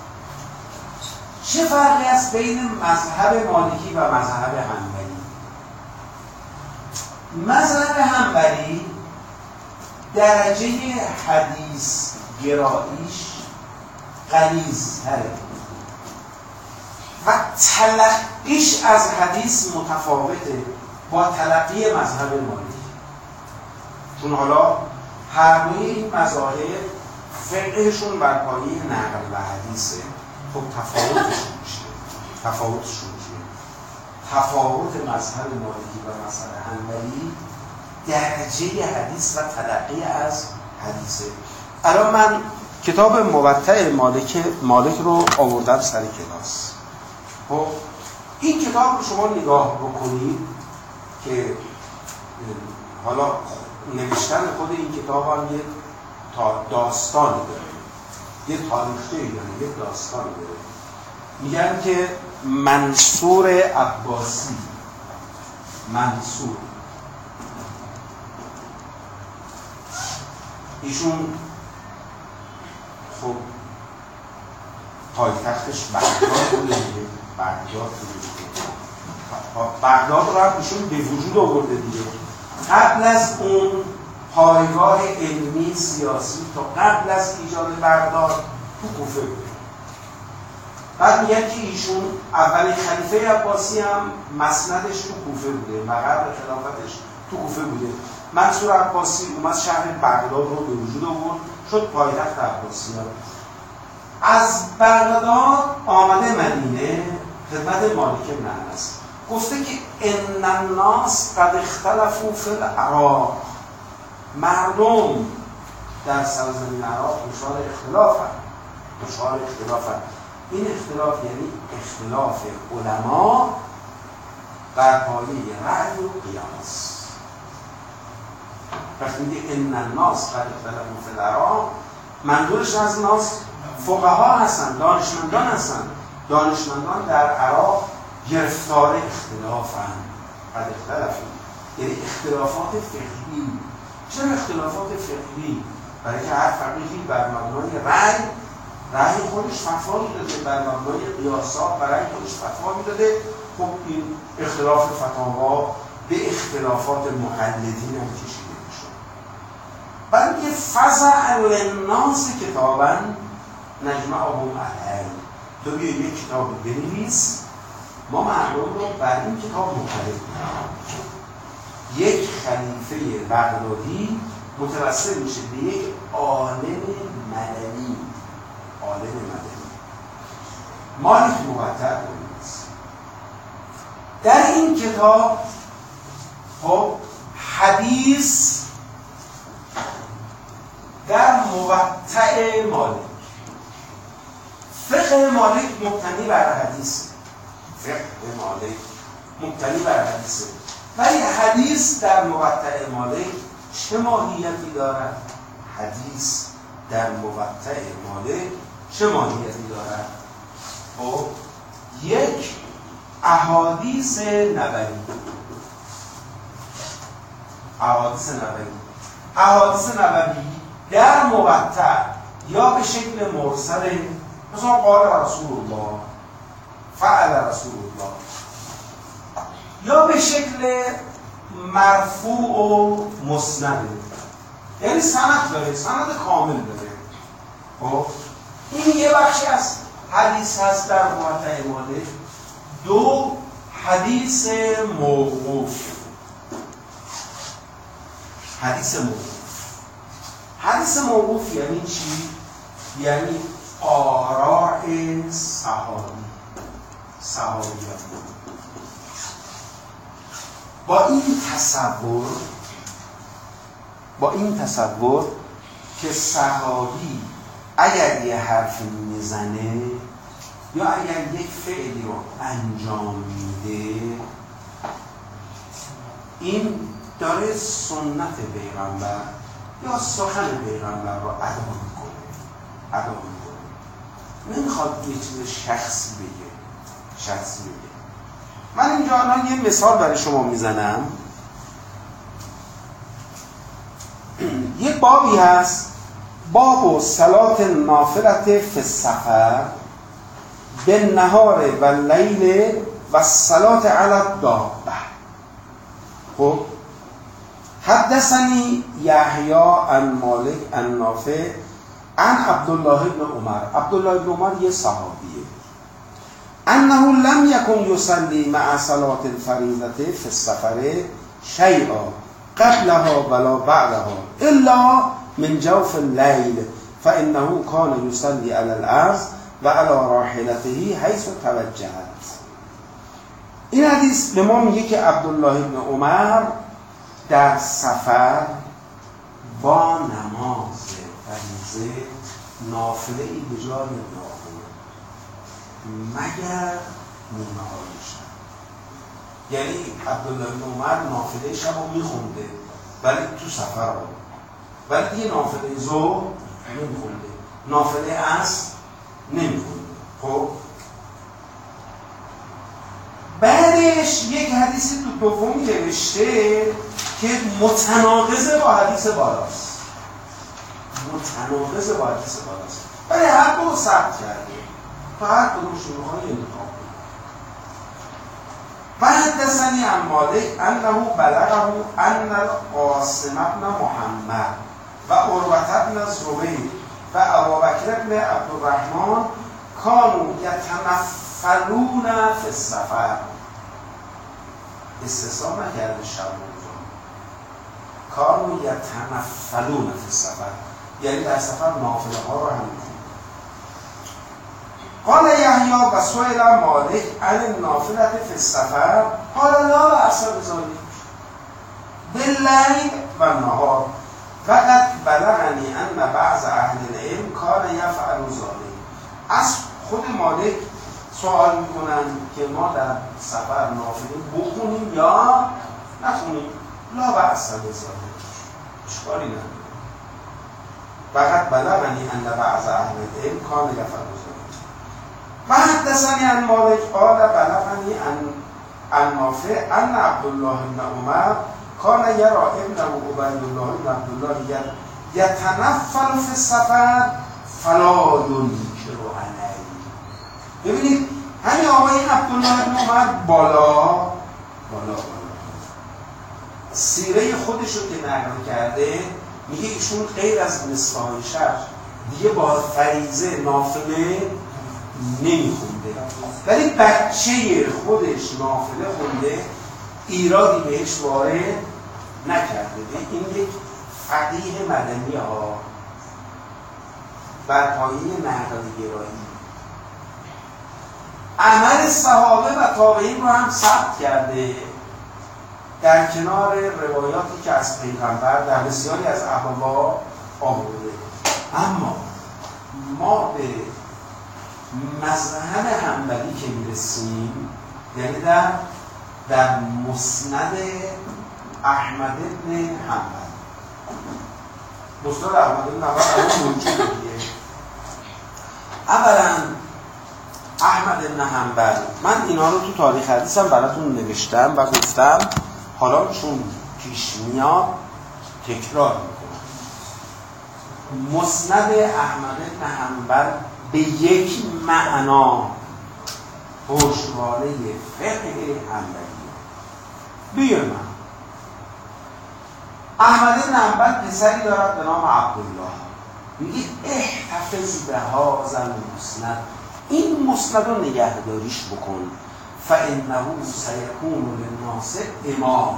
چه فرقی است بین مذهب مالکی و مذهب حنبلی؟ مذهب حنبلی درجه حدیث گراییش غلیظ‌تره و تلقیش از حدیث متفاوته با تلقی مذهب مالکی. چون حالا هر دوی این مذاهب فقهشون بر پایه نقل و حدیثه. خب تفاوتشون چیه؟ تفاوتشون چیه؟ تفاوت مذهب مالکی و مذهب حنبلی درجه حدیث و تلقی از حدیثه. الان من کتاب موطأ مالک مالک رو آوردم سر کلاس. خب این کتاب رو شما نگاه بکنید که حالا نوشتن خود این کتاب هم یه داستانی داره، یه تاریخچه‌ای داره، یه داستانی داره. میگن که منصور عباسی، منصور ایشون خب پایتختش بغداد بوده، بغداد بغداد رو هم ایشون به وجود آورده دیگه. قبل از اون پایگاه علمی سیاسی تا قبل از ایجاد بغداد تو کوفه بود. بعد میگن که ایشون اولین خلیفه عباسی هم مسندش تو کوفه بوده، مقر خلافتش تو کوفه بوده. منصور عباسی اومد شهر بغداد رو به وجود آورد، شد پایتخت عباسیان. از بغداد آمده مدینه خدمت مالک بن انس، گفته که ان الناس قد اختلفوا فی العراق، مردم در سرزمین عراق دچار اختلافند، دچار اختلافند. این اختلاف یعنی اختلاف علما بر پایه رأی و قیاس. وقتی میگه ان الناس قد اختلفوا فی العراق، منظورش از ناس فقها هستن، دانشمندان هستن. دانشمندان در عراق گرفتار اختلافند. قد اختلفوا یعنی اختلافات فقهی. چرا اختلافات فقهی؟ برای که هر فقیهی بر مبنای رأی رأی خودش فتوا میداده، بر مبنای قیاسات برای خودش فتوا میداده. خب این اختلاف فتاوا به اختلافات مقلدین هم کشیده میشه. بعد میگه فزع للناس کتابا نجمعهم علیه، تو بیا یک کتاب بنویس، ما مردم رو بر این کتاب مطلع کنیم. یک خلیفه بغدادی متوسل میشه به یک عالم مدنی، عالم مدنی. مالک موطأ نیست. در این کتاب خب حدیث در موطأ مالک، فقه مالک مبتنی بر حدیث، فقه مالک مبتنی بر حدیثه. ولی حدیث در موطأ مالک چه ماهیتی دارد؟ حدیث در موطأ مالک چه ماهیتی دارد؟ خب یک، احادیث نبوی. احادیث نبوی احادیث نبوی در موطأ یا به شکل مرسل، مثلا قال رسول الله، فعل رسول الله، یا به شکل مرفوع و مسند، یعنی سند داره، سند کامل داره. خب این یه بخشی از حدیث هست در موطأ مالک. دو، حدیث موقوف. حدیث موقوف حدیث موقوف یعنی چی؟ یعنی آراء صحابی صحابیان. با این تصور با این تصور که صحابی اگر یه حرف میزنه یا اگر یک فعلی رو انجام میده، این داره سنت پیغمبر یا سخن پیغمبر رو ادا میکنه ادا میکنه نمیخواد یه چیز شخصی بگه شخصی بگه من اینجا الان یه مثال برای شما میزنم. یه بابی هست، باب صلات نافلت فی السفر بالنهار و اللیل و صلات علی الدابه. خب حدثني يحيى عن مالك عن نافع عن عبد الله بن عمر. عبد الله بن عمر یه صحابیه. انه لم يكن يصلي مع صلاة الفريضة في السفر شيئا قبلها ولا بعدها الا من جوف الليل فانه كان يصلي على الارض و على راحلته حيث توجهت. این حدیث به ما میگه که عبدالله بن عمر در سفر با نماز فریضه نافله ای به جای ناخوند مگر نیمه های شب. یعنی عبدالله بن عمر نافله شب رو میخونده ولی تو سفر رو، ولی دیگه نافله ظهر نمیخونده، نافله عصر نمیخونده. خب بعدش یک حدیثی تو دومی نوشته که متناقضه با حدیث بالاست، متناقضه با حدیث بالاست، ولی هر دو ثبت کرده تا هر کدوم شروعهای انتخاب بود. و حدثنی عن مالک انه بلغه ان القاسم بن محمد و عروة بن الزبیر و ابوبکر بن عبدالرحمن كانوا يتنفلون في السفر. استثناء نکرده شب و روز. كانوا يتنفلون في السفر یعنی در سفر نافله ها رو هم می‌خوندن. قال يحيى و سئل مالك عن النافلة في السفر قال لا بأس بذلك بالليل والنهار فقد بلغني ان بعض اهل العلم كان يفعل ذلك. از خود مالک سوال میکنن که ما در سفر نافله بخونیم یا نخونیم. لا بأس بذلك، اشکالی نداره. فقط بلغنی ان بعض اهل العلم كان يفعل ذلك. و حدثنی عن مالک قال بلغنی عن نافع ان عبد الله بن عمر كان يرى ابنه عبید الله بن عبد الله يتنفل في السفر فلا ينكر عليه. ببینید همین آقای عبدالله بن عمر بالا بالا بالا سیره خودش رو که نقل کرده میگه ایشون غیر از نصفهای شب دیگه با فریضه نافله نمیخونده، ولی بچه خودش نافله خونده، ایرادی بهش وارد نکرده. این یک فقیه مدنی ها بر پایه نقل گرایی عمل صحابه و تابعین رو هم ثبت کرده در کنار روایاتی که از پیغمبر در بسیاری از احوال آورده. اما ما به مذهب حنبلی که میرسیم، یعنی در در مسند احمد بن حنبل، مسند احمد بن حنبل الان موجوده دیگه. اولا احمد بن حنبل، من اینا رو تو تاریخ حدیثم براتون نوشتم و گفتم حالا چون پیش میاد تکرار میکنم. مسند احمد بن حنبل به یک معنا پشتوانه فقه حنبلی. بیارم احمد بن حنبل پسری دارد به نام عبدالله، میگه احتفظ به هذا المسند، این مسند رو نگهداریش بکن، فانه سیکون للناس امام،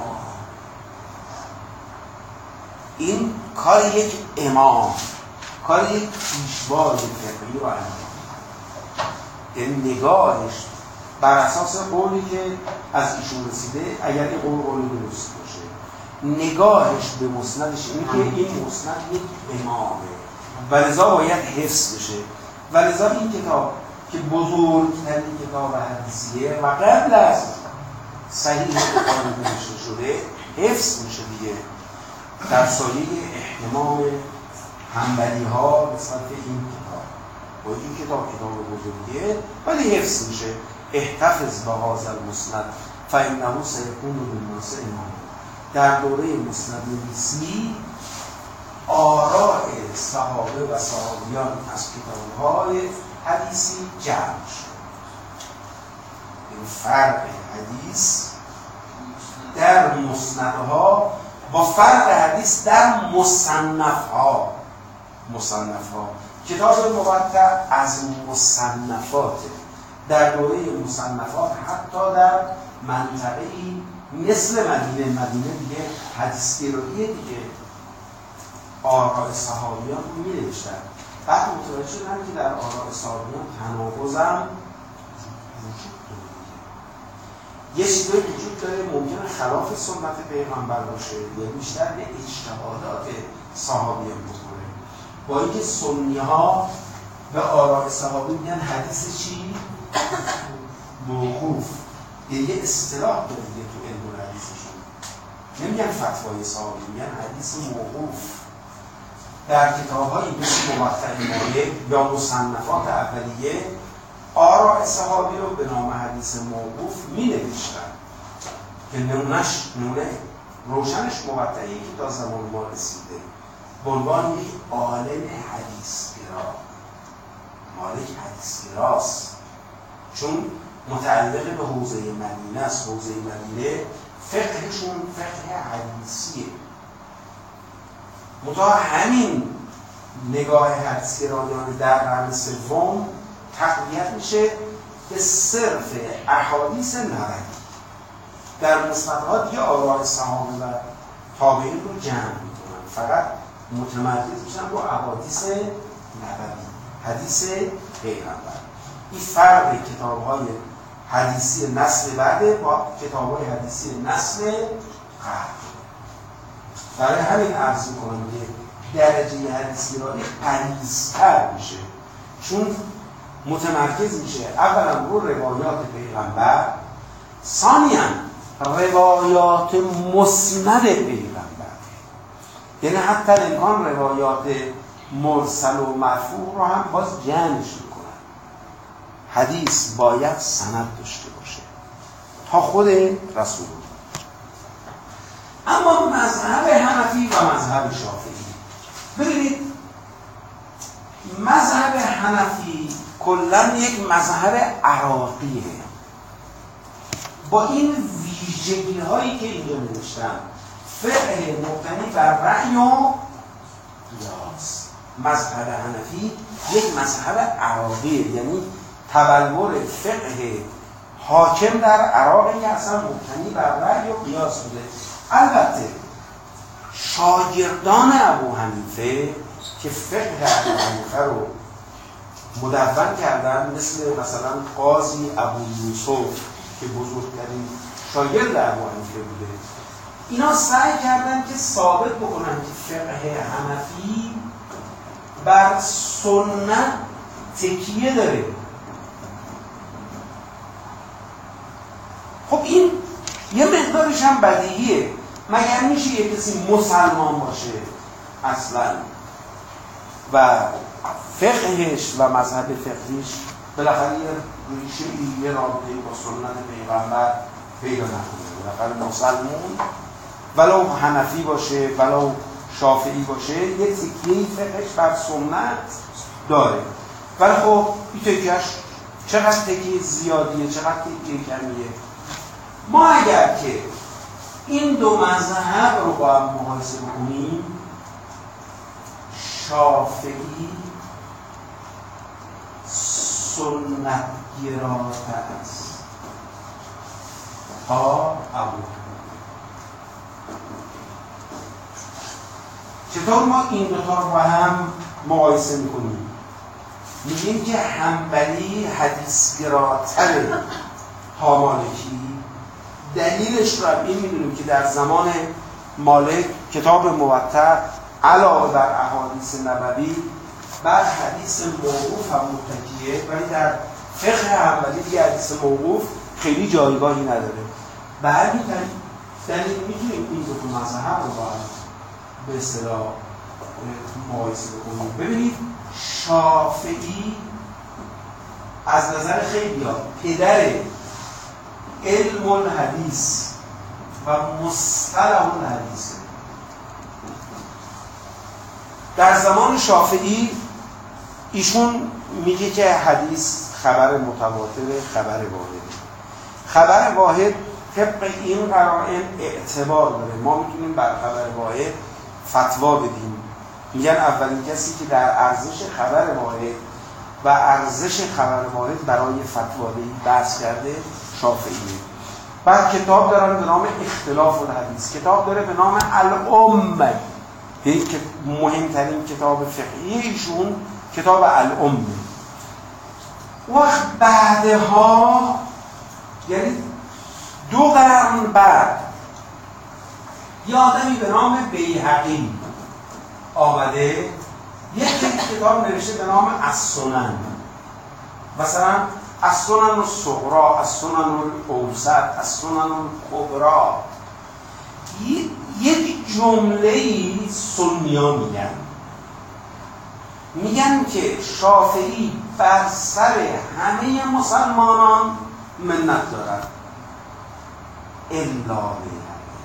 این کار یک امام، کار یک پیشوای فقهی رو انجام. این نگاهش بر اساس قولی که از ایشون رسیده، اگر این قول قول درست باشه، نگاهش به مسندش اینه که این مسند یک امامه و لذا باید حفظ بشه و لذا این کتاب که بزرگترین کتاب حدیثیه و قبل از صحیح بخاری نوشته شده حفظ میشه دیگه در سایه اهتمام حنبلی ها نسبت به این کتاب. با این کتاب کتاب بزرگیه ولی حفظ میشه. احتفظ به هذا المسند فانه سیکون للناس امام. در دوره مسند نویسی آراء صحابه و صحابیان از کتاب‌های حدیثی جمع شد. این فرق حدیث در مسندها با فرق حدیث در مصنفها. مصنفها کتاب مقطع از مصنفات، در دوره مصنفات حتی در منطقه‌ای مثل مدینه مدینه دیگه حدیث گراییه دیگه، آراء صحابیان می نوشتن. بعد متوجه شدن که در آراء صحابیان تناقضم وجود داره. یه چیزایی وجود داره ممکنه خلاف سنت پیغمبر باشه یا بیشتر به اجتهادات صحابیان بخوره. با اینکه سنی ها به آراء صحابی میگن حدیث چی؟ موقوف. یه اصطلاح داره دیگه تو علم حدیثشون، نمیگن فتوای صحابی، میگن حدیث موقوف. در کتاب‌هایی مثل موطأ مالک یا مصنفات اولیه آراء صحابی رو به نام حدیث موقوف می‌نوشتن که نمونهش نمونه روشنش موطئی که تا زمان ما رسیده به عنوان یک عالم حدیث‌گرا. مالک حدیث‌گراست چون متعلق به حوزه مدینه است. حوزه مدینه فقهشون فقه حدیثیه. متأ همین نگاه حدیث‌گرایانه در قرن سوم تقویت میشه به صرف احادیث نبوی. در مسندها دیگه آراء صحابه و تابعین رو جمع میکنن، فقط متمرکز میشن رو احادیث نبوی، حدیث پیغمبر. این فرق کتاب‌های حدیثی نسل بعد با کتاب‌های حدیثی نسل قبل. برای همین عرض می‌کنم که درجه حدیث‌گرایی غلیظتر میشه چون متمرکز میشه اولا رو روایات پیغمبر، ثانیاً روایات مسند پیغمبر، یعنی حتی امکان روایات مرسل و مرفوع رو هم باز جمعش میکنن. حدیث باید سند داشته باشه تا خود رسول. اما مذهب حنفی و مذهب شافعی، ببینید مذهب حنفی کلاً یک مذهب عراقیه با این ویژگی هایی که اینجا نوشتم، فقه مبتنی بر رأی و قیاس. مذهب حنفی یک مذهب عراقیه، یعنی تبلور فقه حاکم در عراق که اصلا مبتنی بر رأی و قیاس بوده. البته شاگردان ابو حنیفه که فقه ابو حنیفه رو مدون کردن، مثل مثلا قاضی ابو یوسف که بزرگترین شاگرد ابو حنیفه بوده، اینا سعی کردن که ثابت بکنن که فقه حنفی بر سنت تکیه داره. خب این یه مقدارش هم بدیهیه، مگر میشه یه کسی مسلمان باشه اصلا و فقهش و مذهب فقهش بالاخره یه ریشه یه رابطه با سنت پیغمبر پیدا نکنه. بالاخره مسلمان ولو حنفی باشه ولو شافعی باشه یه تکیه‌ای فقهش بر سنت داره، ولی خب این تکیهش چقدر تکیه زیادیه چقدر تکیه کمیه. ما اگر که این دو مذهب رو با هم مقایسه بکنیم، شافعی سنت گراتر است تا ابو. چطور ما این دوتا رو با هم مقایسه میکنیم؟ میگیم که حنبلی حدیث گراتره تا مالکی. دلیلش رو این میدونیم که در زمان مالک کتاب موطأ علاوه بر احادیث نبوی بر حدیث موقوف هم متکیه، ولی در فقه حنبلی دیگه حدیث موقوف خیلی جایگاهی نداره. به همین دلیل میتونیم این دو تا مذهب رو با هم به اصطلاح مقایسه بکنیم. ببینید شافعی از نظر خیلی‌ها پدر علم الحدیث و مصطلح الحدیث. در زمان شافعی ایشون میگه که حدیث خبر متواتر، خبر واحد. خبر واحد طبق این قرائن اعتبار داره، ما میتونیم بر خبر واحد فتوا بدیم. میگن اولین کسی که در ارزش خبر واحد و ارزش خبر واحد برای فتوادهی بحث کرده شافعیه. بعد کتاب دارن به نام اختلاف الحدیث، کتاب داره به نام الام، یک که مهمترین کتاب فقهی ایشون کتاب الام. وقت بعدها یعنی دو قرن بعد یه آدمی به نام بیهقی آمده یک کتاب نوشته به نام السنن، مثلا السنن الصغری، السنن الاوسط، السنن الکبری. یک جمله‌ای سنی‌ها میگن میگن که شافعی بر سر همه مسلمانان منت دارد الا بیهقی،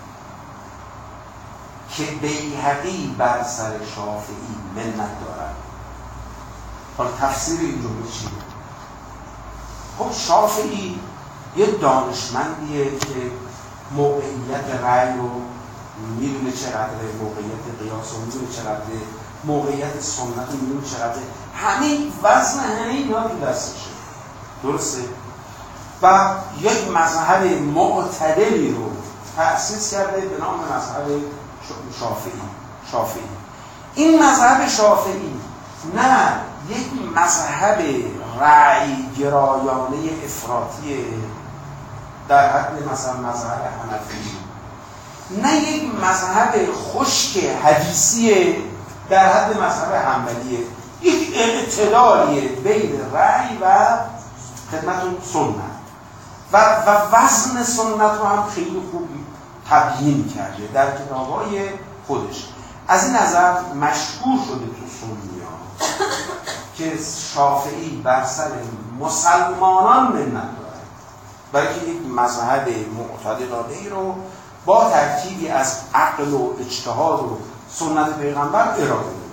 که بیهقی بر سر شافعی منت دارد. حالا تفسیر این جمله چیه؟ خب شافعی یه دانشمندیه که موقعیت رأی رو میدونه چقدره، موقعیت قیاس رو میدونه چقدره، موقعیت سنت رو میدونه چقدره، همه وزن همه اینا تو دستشه، درسته؟ و یک مذهب معتدلی رو تأسیس کرده به نام مذهب شافعی. شافعی این مذهب شافعی نه یک مذهب رأی گرایانه افراطیه در حد مثلا مذهب حنفی، نه یک مذهب خشک حدیثیه در حد مذهب حنبلیه، یک اعتدالیه بین رأی و خدمتون سنت و, و وزن سنت رو هم خیلی خوب تبیین کرده در کتاب‌های خودش. از این نظر مشهور شده تو سنی‌ها که شافعی بر سر مسلمانان منت دارد، بلکه یک مذهب معتدلانه‌ای رو با ترکیبی از عقل و اجتهاد و سنت پیغمبر اراده داده.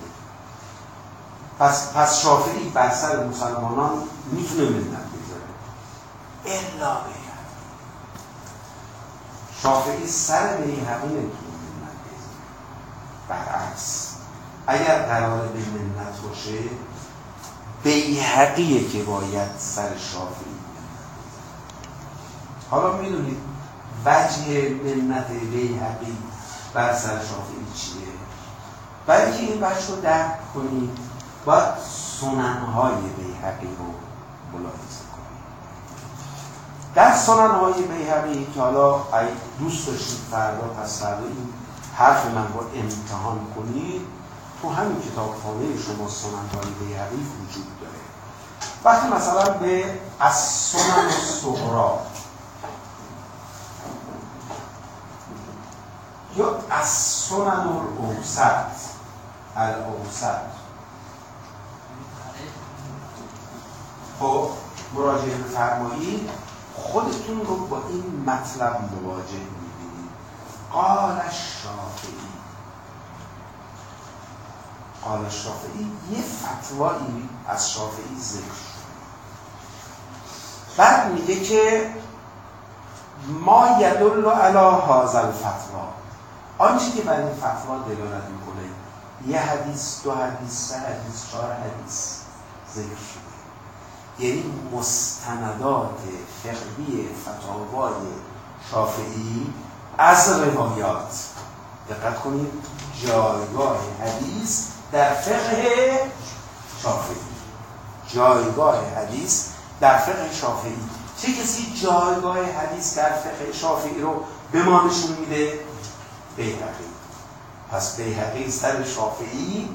پس پس شافعی بر سر مسلمانان میتونه منت بذاره الا بیهقی. شافعی سر بیهقی نمیتونه منت بذاره. برعکس اگر قرار به منت باشه بیهقیه که باید سر شافعی. حالا میدونید وجه منت بیهقی بر سر شافعی چیه؟ برای که این وجه رو درک کنید باید سننهای بیهقی رو ملاحظه کنید. در سننهای بیهقی که حالا اگه دوست داشتید فردا پس فردا این حرف من رو امتحان کنید، تو همین کتابخانه شما سننهای بیهقی وجود داره. وقتی مثلا به السنن الصغری یا السنن الاوسط الاوسط خب مراجعه بفرمایید، خودتون رو با این مطلب مواجه می‌بینید. قال الشافعی، قال شافعی یه فتوایی از شافعی ذکر شد. بعد میگه که ما یدل علی هذا الفتوا، آنچه که برای این فتوا دلالت میکنه یه حدیث، دو حدیث، سه حدیث، چهار حدیث ذکر شده، یعنی مستندات فقهی فتاوای شافعی از روایات. دقت کنید، جایگاه حدیث در فقه شافعی، جایگاه حدیث در فقه شافعی. چه کسی جایگاه حدیث در فقه شافعی رو به ما نشون میده؟ بیهقی. پس بیهقی سر شافعی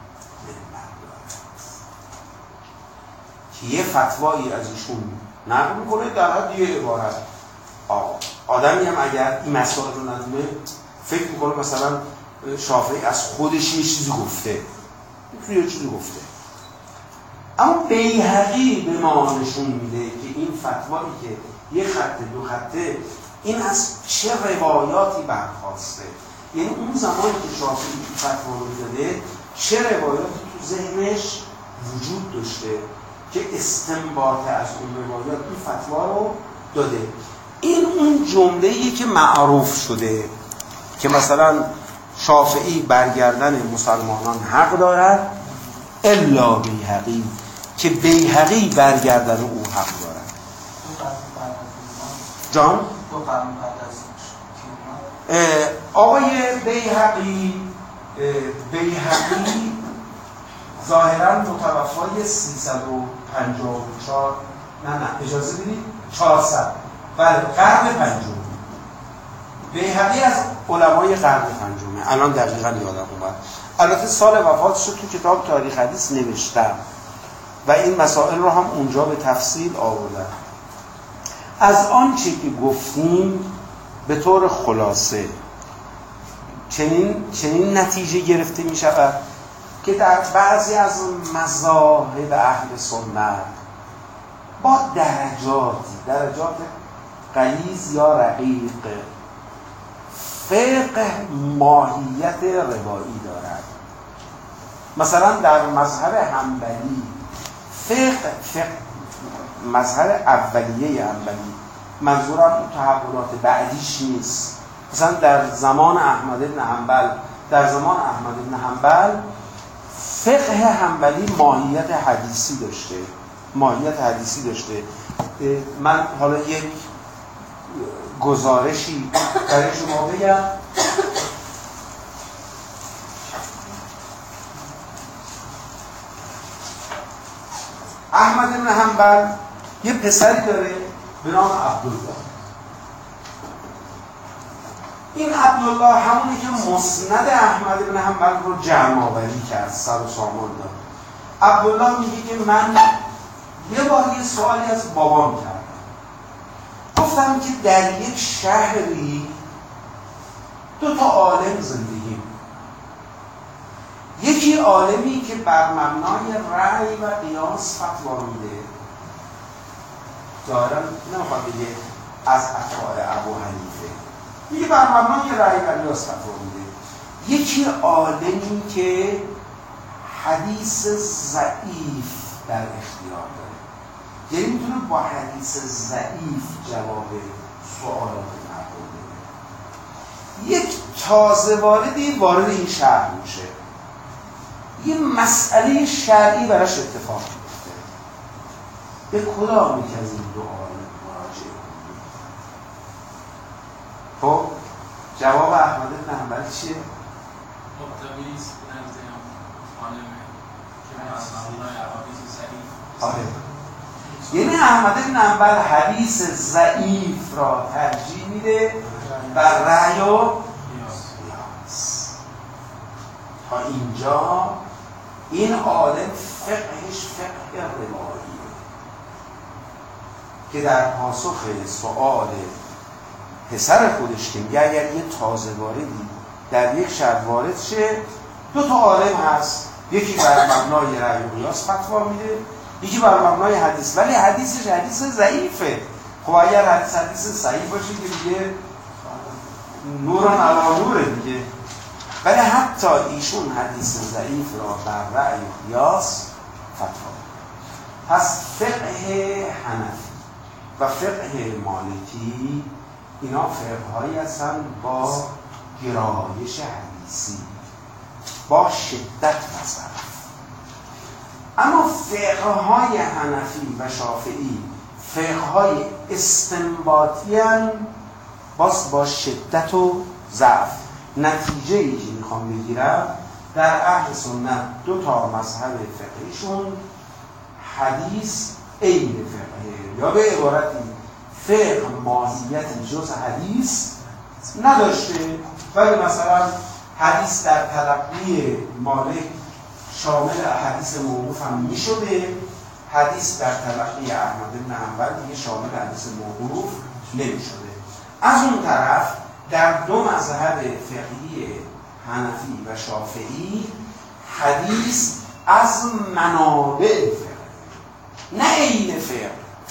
که یه فتوایی از ایشون نقل میکنه در حد یه عبارت. آدمی هم اگر این مسائل رو ندونه فکر میکنه مثلا شافعی از خودش یه چیزی گفته، یه چیزی گفته. اما بیهقی به ما نشون میده که این فتوایی که یه خط دو خطه این از چه روایاتی برخواسته. یعنی اون زمانی که شافعی فتوا رو داده چه روایاتی تو ذهنش وجود داشته که استنباط از اون روایات این فتوا رو داده. این اون جمله‌ای که معروف شده که مثلا شافعی برگردن مسلمانان حق دارد الا بیهقی، که بیهقی برگردن او حق دارد. جان؟ آقای بیهقی بیهقی ظاهرا متوفای سیصد و پنجاه و چهار، نه نه اجازه بدید چهارصد، بله قرن پنجم. بیهقی از علمای قرن پنجمه، الان دقیقا یادم اومد. البته سال وفاتش رو تو کتاب تاریخ حدیث نوشتم و این مسائل رو هم اونجا به تفصیل آوردم. از آنچه که گفتیم به طور خلاصه چنین, چنین نتیجه گرفته می شود که در بعضی از مذاهب اهل سنت با درجاتی، درجات غلیظ یا رقیق، فقه ماهیت روایی دارد. مثلا در مذهب حنبلی فقه, فقه مذهب اولیه حنبلی، منظورم اون تحولات بعدیش نیست. مثلا در زمان احمد بن حنبل در زمان احمد بن حنبل فقه حنبلی ماهیت حدیثی داشته ماهیت حدیثی داشته من حالا یک گزارشی برای شما بگم. احمد بن حنبل یه پسری داره به نام عبدالله. این عبدالله همونی که مسند احمد بن حنبل رو جمع آوری کرد، سر و سامان داد. عبدالله میگه که من یه بار یه سوالی از بابام کردم، گفتم که در یک شهری دو تا عالم زندگی، یکی عالمی که بر مبنای رأی و قیاس فتوا میده، ظاهرا نمیخواد بگه از اتباع ابو حنیفه، میگه بر مبنای رأی و قیاس فتوا میده. یکی عالمی که حدیث ضعیف در اختیار داره، یعنی میتونه با حدیث ضعیف جواب سوالات مردم بده. یک تازه واردی وارد این شهر میشه، یه مسئله شرعی براش اتفاق میفته. به کدام یک از این دو عالم مراجعه کنید؟ خب جواب احمد بن حنبل چیه؟ مقتضی است نزد عالمه که مسئله حدیث ضعیف. آره، یعنی احمد بن حنبل حدیث ضعیف را ترجیح میده بر رأی و قیاس. تا اینجا این عالم فقهش فقه رواییه که در پاسخ سؤال پسر خودش که میگه اگر یه تازه واردی در یک شهر وارد شه، دو تا عالم هست، یکی بر مبنای رأی و قیاس فتوا میده، یکی بر مبنای حدیث، ولی حدیثش حدیث ضعیفه. خب اگر حدیث حدیث صحیح باشه که دیگه نوران علی نوره دیگه، ولی حتی ایشون حدیث ضعیف را بر رأی و قیاس فتوا. پس فقه حنفی و فقه مالکی اینا فقه‌هایی هستند با گرایش حدیثی، با شدت مذهب. اما فقه‌های حنفی و شافعی فقه‌های استنباطی هستند، باز با شدت و ضعف. نتیجه ای که میخوام بگیرم، در اهل سنت دو تا مذهب فقهیشون حدیث عین فقهه، یا به عبارتی فقه ماهیت جز حدیث نداشته، ولی مثلا حدیث در تلقی مالک شامل حدیث موقوف هم میشده، حدیث در تلقی احمد بن حنبل دیگه شامل حدیث موقوف نمیشده. از اون طرف در دو مذهب فقهی حنفی و شافعی حدیث از منابع فقه، نه عین فقه،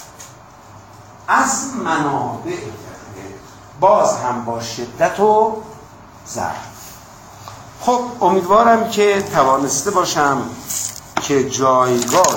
از منابع فقه، باز هم با شدت و ضعف. خب امیدوارم که توانسته باشم که جایگاه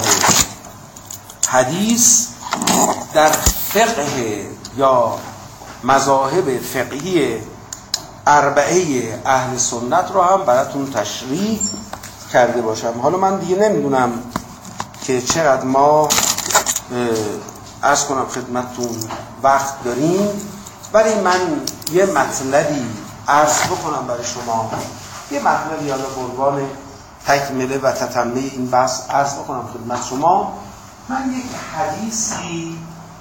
حدیث در فقه یا مذاهب فقهی اربعه اهل سنت رو هم براتون تشریح کرده باشم. حالا من دیگه نمیدونم که چقدر ما عرض کنم خدمتتون وقت داریم، ولی من یه مطلبی عرض بکنم برای شما، یه مطلبی حالا قربان تکمله و تتمه این بحث عرض بکنم خدمت شما. من یک حدیثی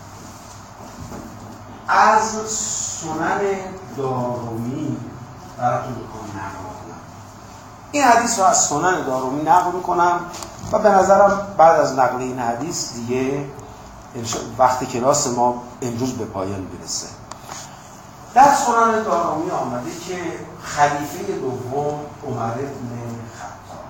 از سنن دارمی براتون بکنم نقل کنم. این حدیث رو از سنن دارمی نقل میکنم و به نظرم بعد از نقل این حدیث دیگه وقت کلاس ما امروز به پایان برسه. در سنن دارمی آمده که خلیفه دوم عمر بن خطاب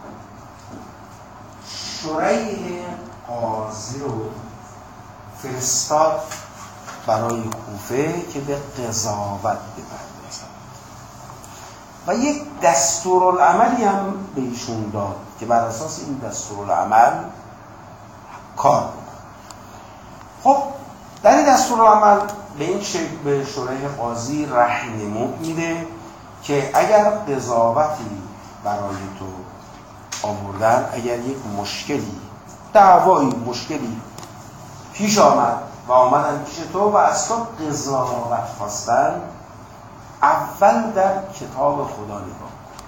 شریح قاضی رو فرستاد برای کوفه که به قضاوت بپردازد و یک دستورالعملی هم به ایشون داد که بر اساس این دستورالعمل کار کنه. خب در این دستورالعمل به این شکل به شریح قاضی راهنمود میده که اگر قضاوتی برای تو آوردن، اگر یک مشکلی، دعوایی، مشکلی پیش آمد و آمدن پیش تو و از تو قضاوت خواستن، اول در کتاب خدا نگاه کن.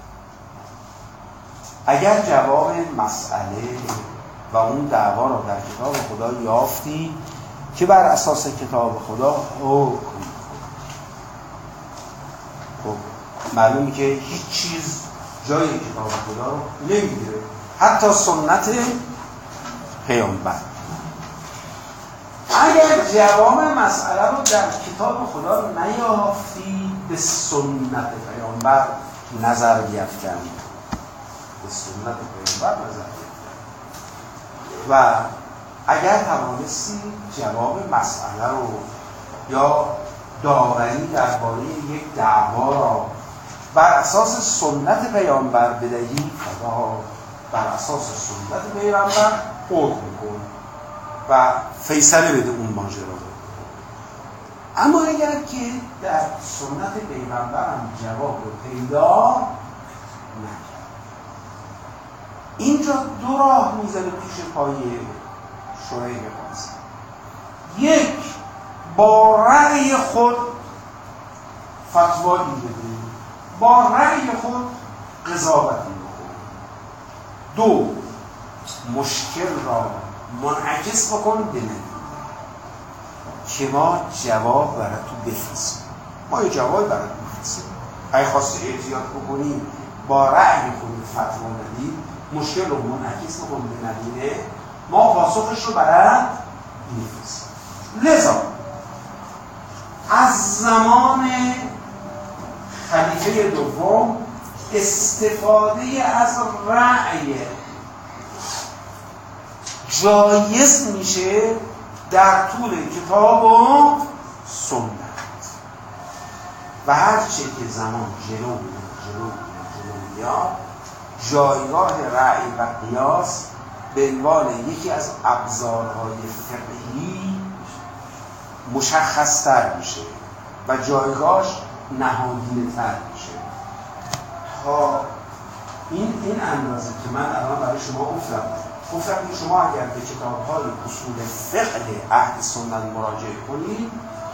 اگر جواب مسئله و اون دعوا را در کتاب خدا یافتی که بر اساس کتاب خدا حکم کن. خب معلومه که هیچ چیز جای کتاب خدا رو نمیگیره، حتی سنت پیامبر. اگر جواب مسئله رو در کتاب خدا نیافتی، به سنت پیامبر نظر بیفکن، به سنت پیامبر نظر بیفکن و اگر توانستی جواب مسئله رو یا داوری درباره یک دعوا را بر اساس سنت پیامبر بدهی، خدا بر اساس سنت پیامبر حکم کن و فیصله بده اون ماجرا رو. اما اگر که در سنت پیغمبر هم جواب رو پیدا نکرد، اینجا دو راه میذاره پیش پای شریح قاضی. یک، با رأی خود فتوایی بده، با رأی خود قضاوتی بکن. دو، مشکل را منعکس بکن به نتیجه که ما جواب برای تو بفرستیم. ما یه جواب برای تو بفرستیم. اگه خواستی احتیاط بکنی با رأی خود فتوا بدی، مشکل رو منعکس بکن به نتیجه، ما پاسخش رو برای میفرستیم. لذا از زمان خلیفه دوم استفاده از رأی جایز میشه در طول کتاب و سنت و هر چه که زمان جلو جلو جلو میاد، جایگاه رأی و قیاس به عنوان یکی از ابزارهای فقهی مشخص‌تر میشه و جایگاهش نهادینه‌تر میشه. تا این این اندازه که من الان برای شما گفتم گفتم که شما اگر به کتاب‌های اصول فقه اهل سنت مراجعه کنید،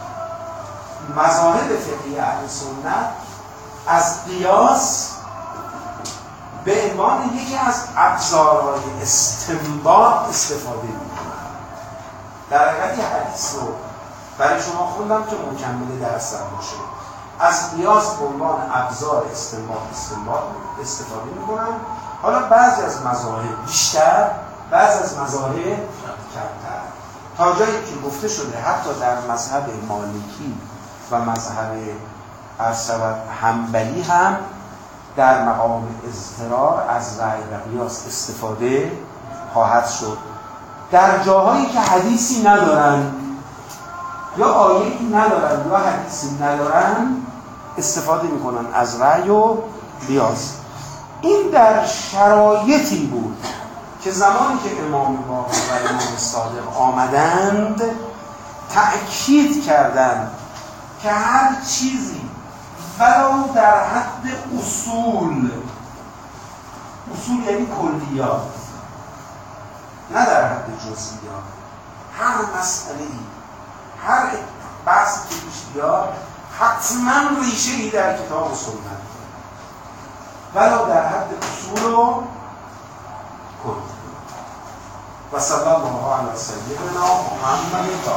مذاهب فقهی اهل سنت از قیاس به عنوان یکی از ابزارهای استنباط استفاده می‌کنند. در حقیقت یه حدیث رو برای شما خوندم که مکمل درسم باشه. از قیاس به عنوان ابزار استنباط استنباط استفاده می‌کنن. حالا بعضی از مذاهب بیشتر، بعضی از مذاهب کمتر. تا جایی که گفته شده حتی در مذهب مالکی و مذهب ارسبت حنبلی هم در مقام اضطرار از رأی و قیاس استفاده خواهد شد. در جاهایی که حدیثی ندارن یا آیه‌ای ندارن یا حدیثی ندارن استفاده میکنن از رأی و قیاس. این در شرایطی بود که زمانی که امام باقر و امام صادق آمدند تأکید کردند که هر چیزی ولو در حد اصول، اصول یعنی کلیات، نه در حد جزئیات، هر مسئله‌ای، هر بحثی که پیش بیاد حتما ریشه‌ای در کتاب و سنت ولو در حد اصول و کل. و صلی الله علی سیدنا محمد و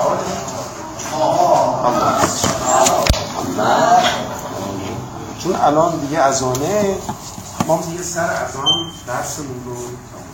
آله. چون الان دیگه اذانه، ما دیگه سر اذان درسمون رو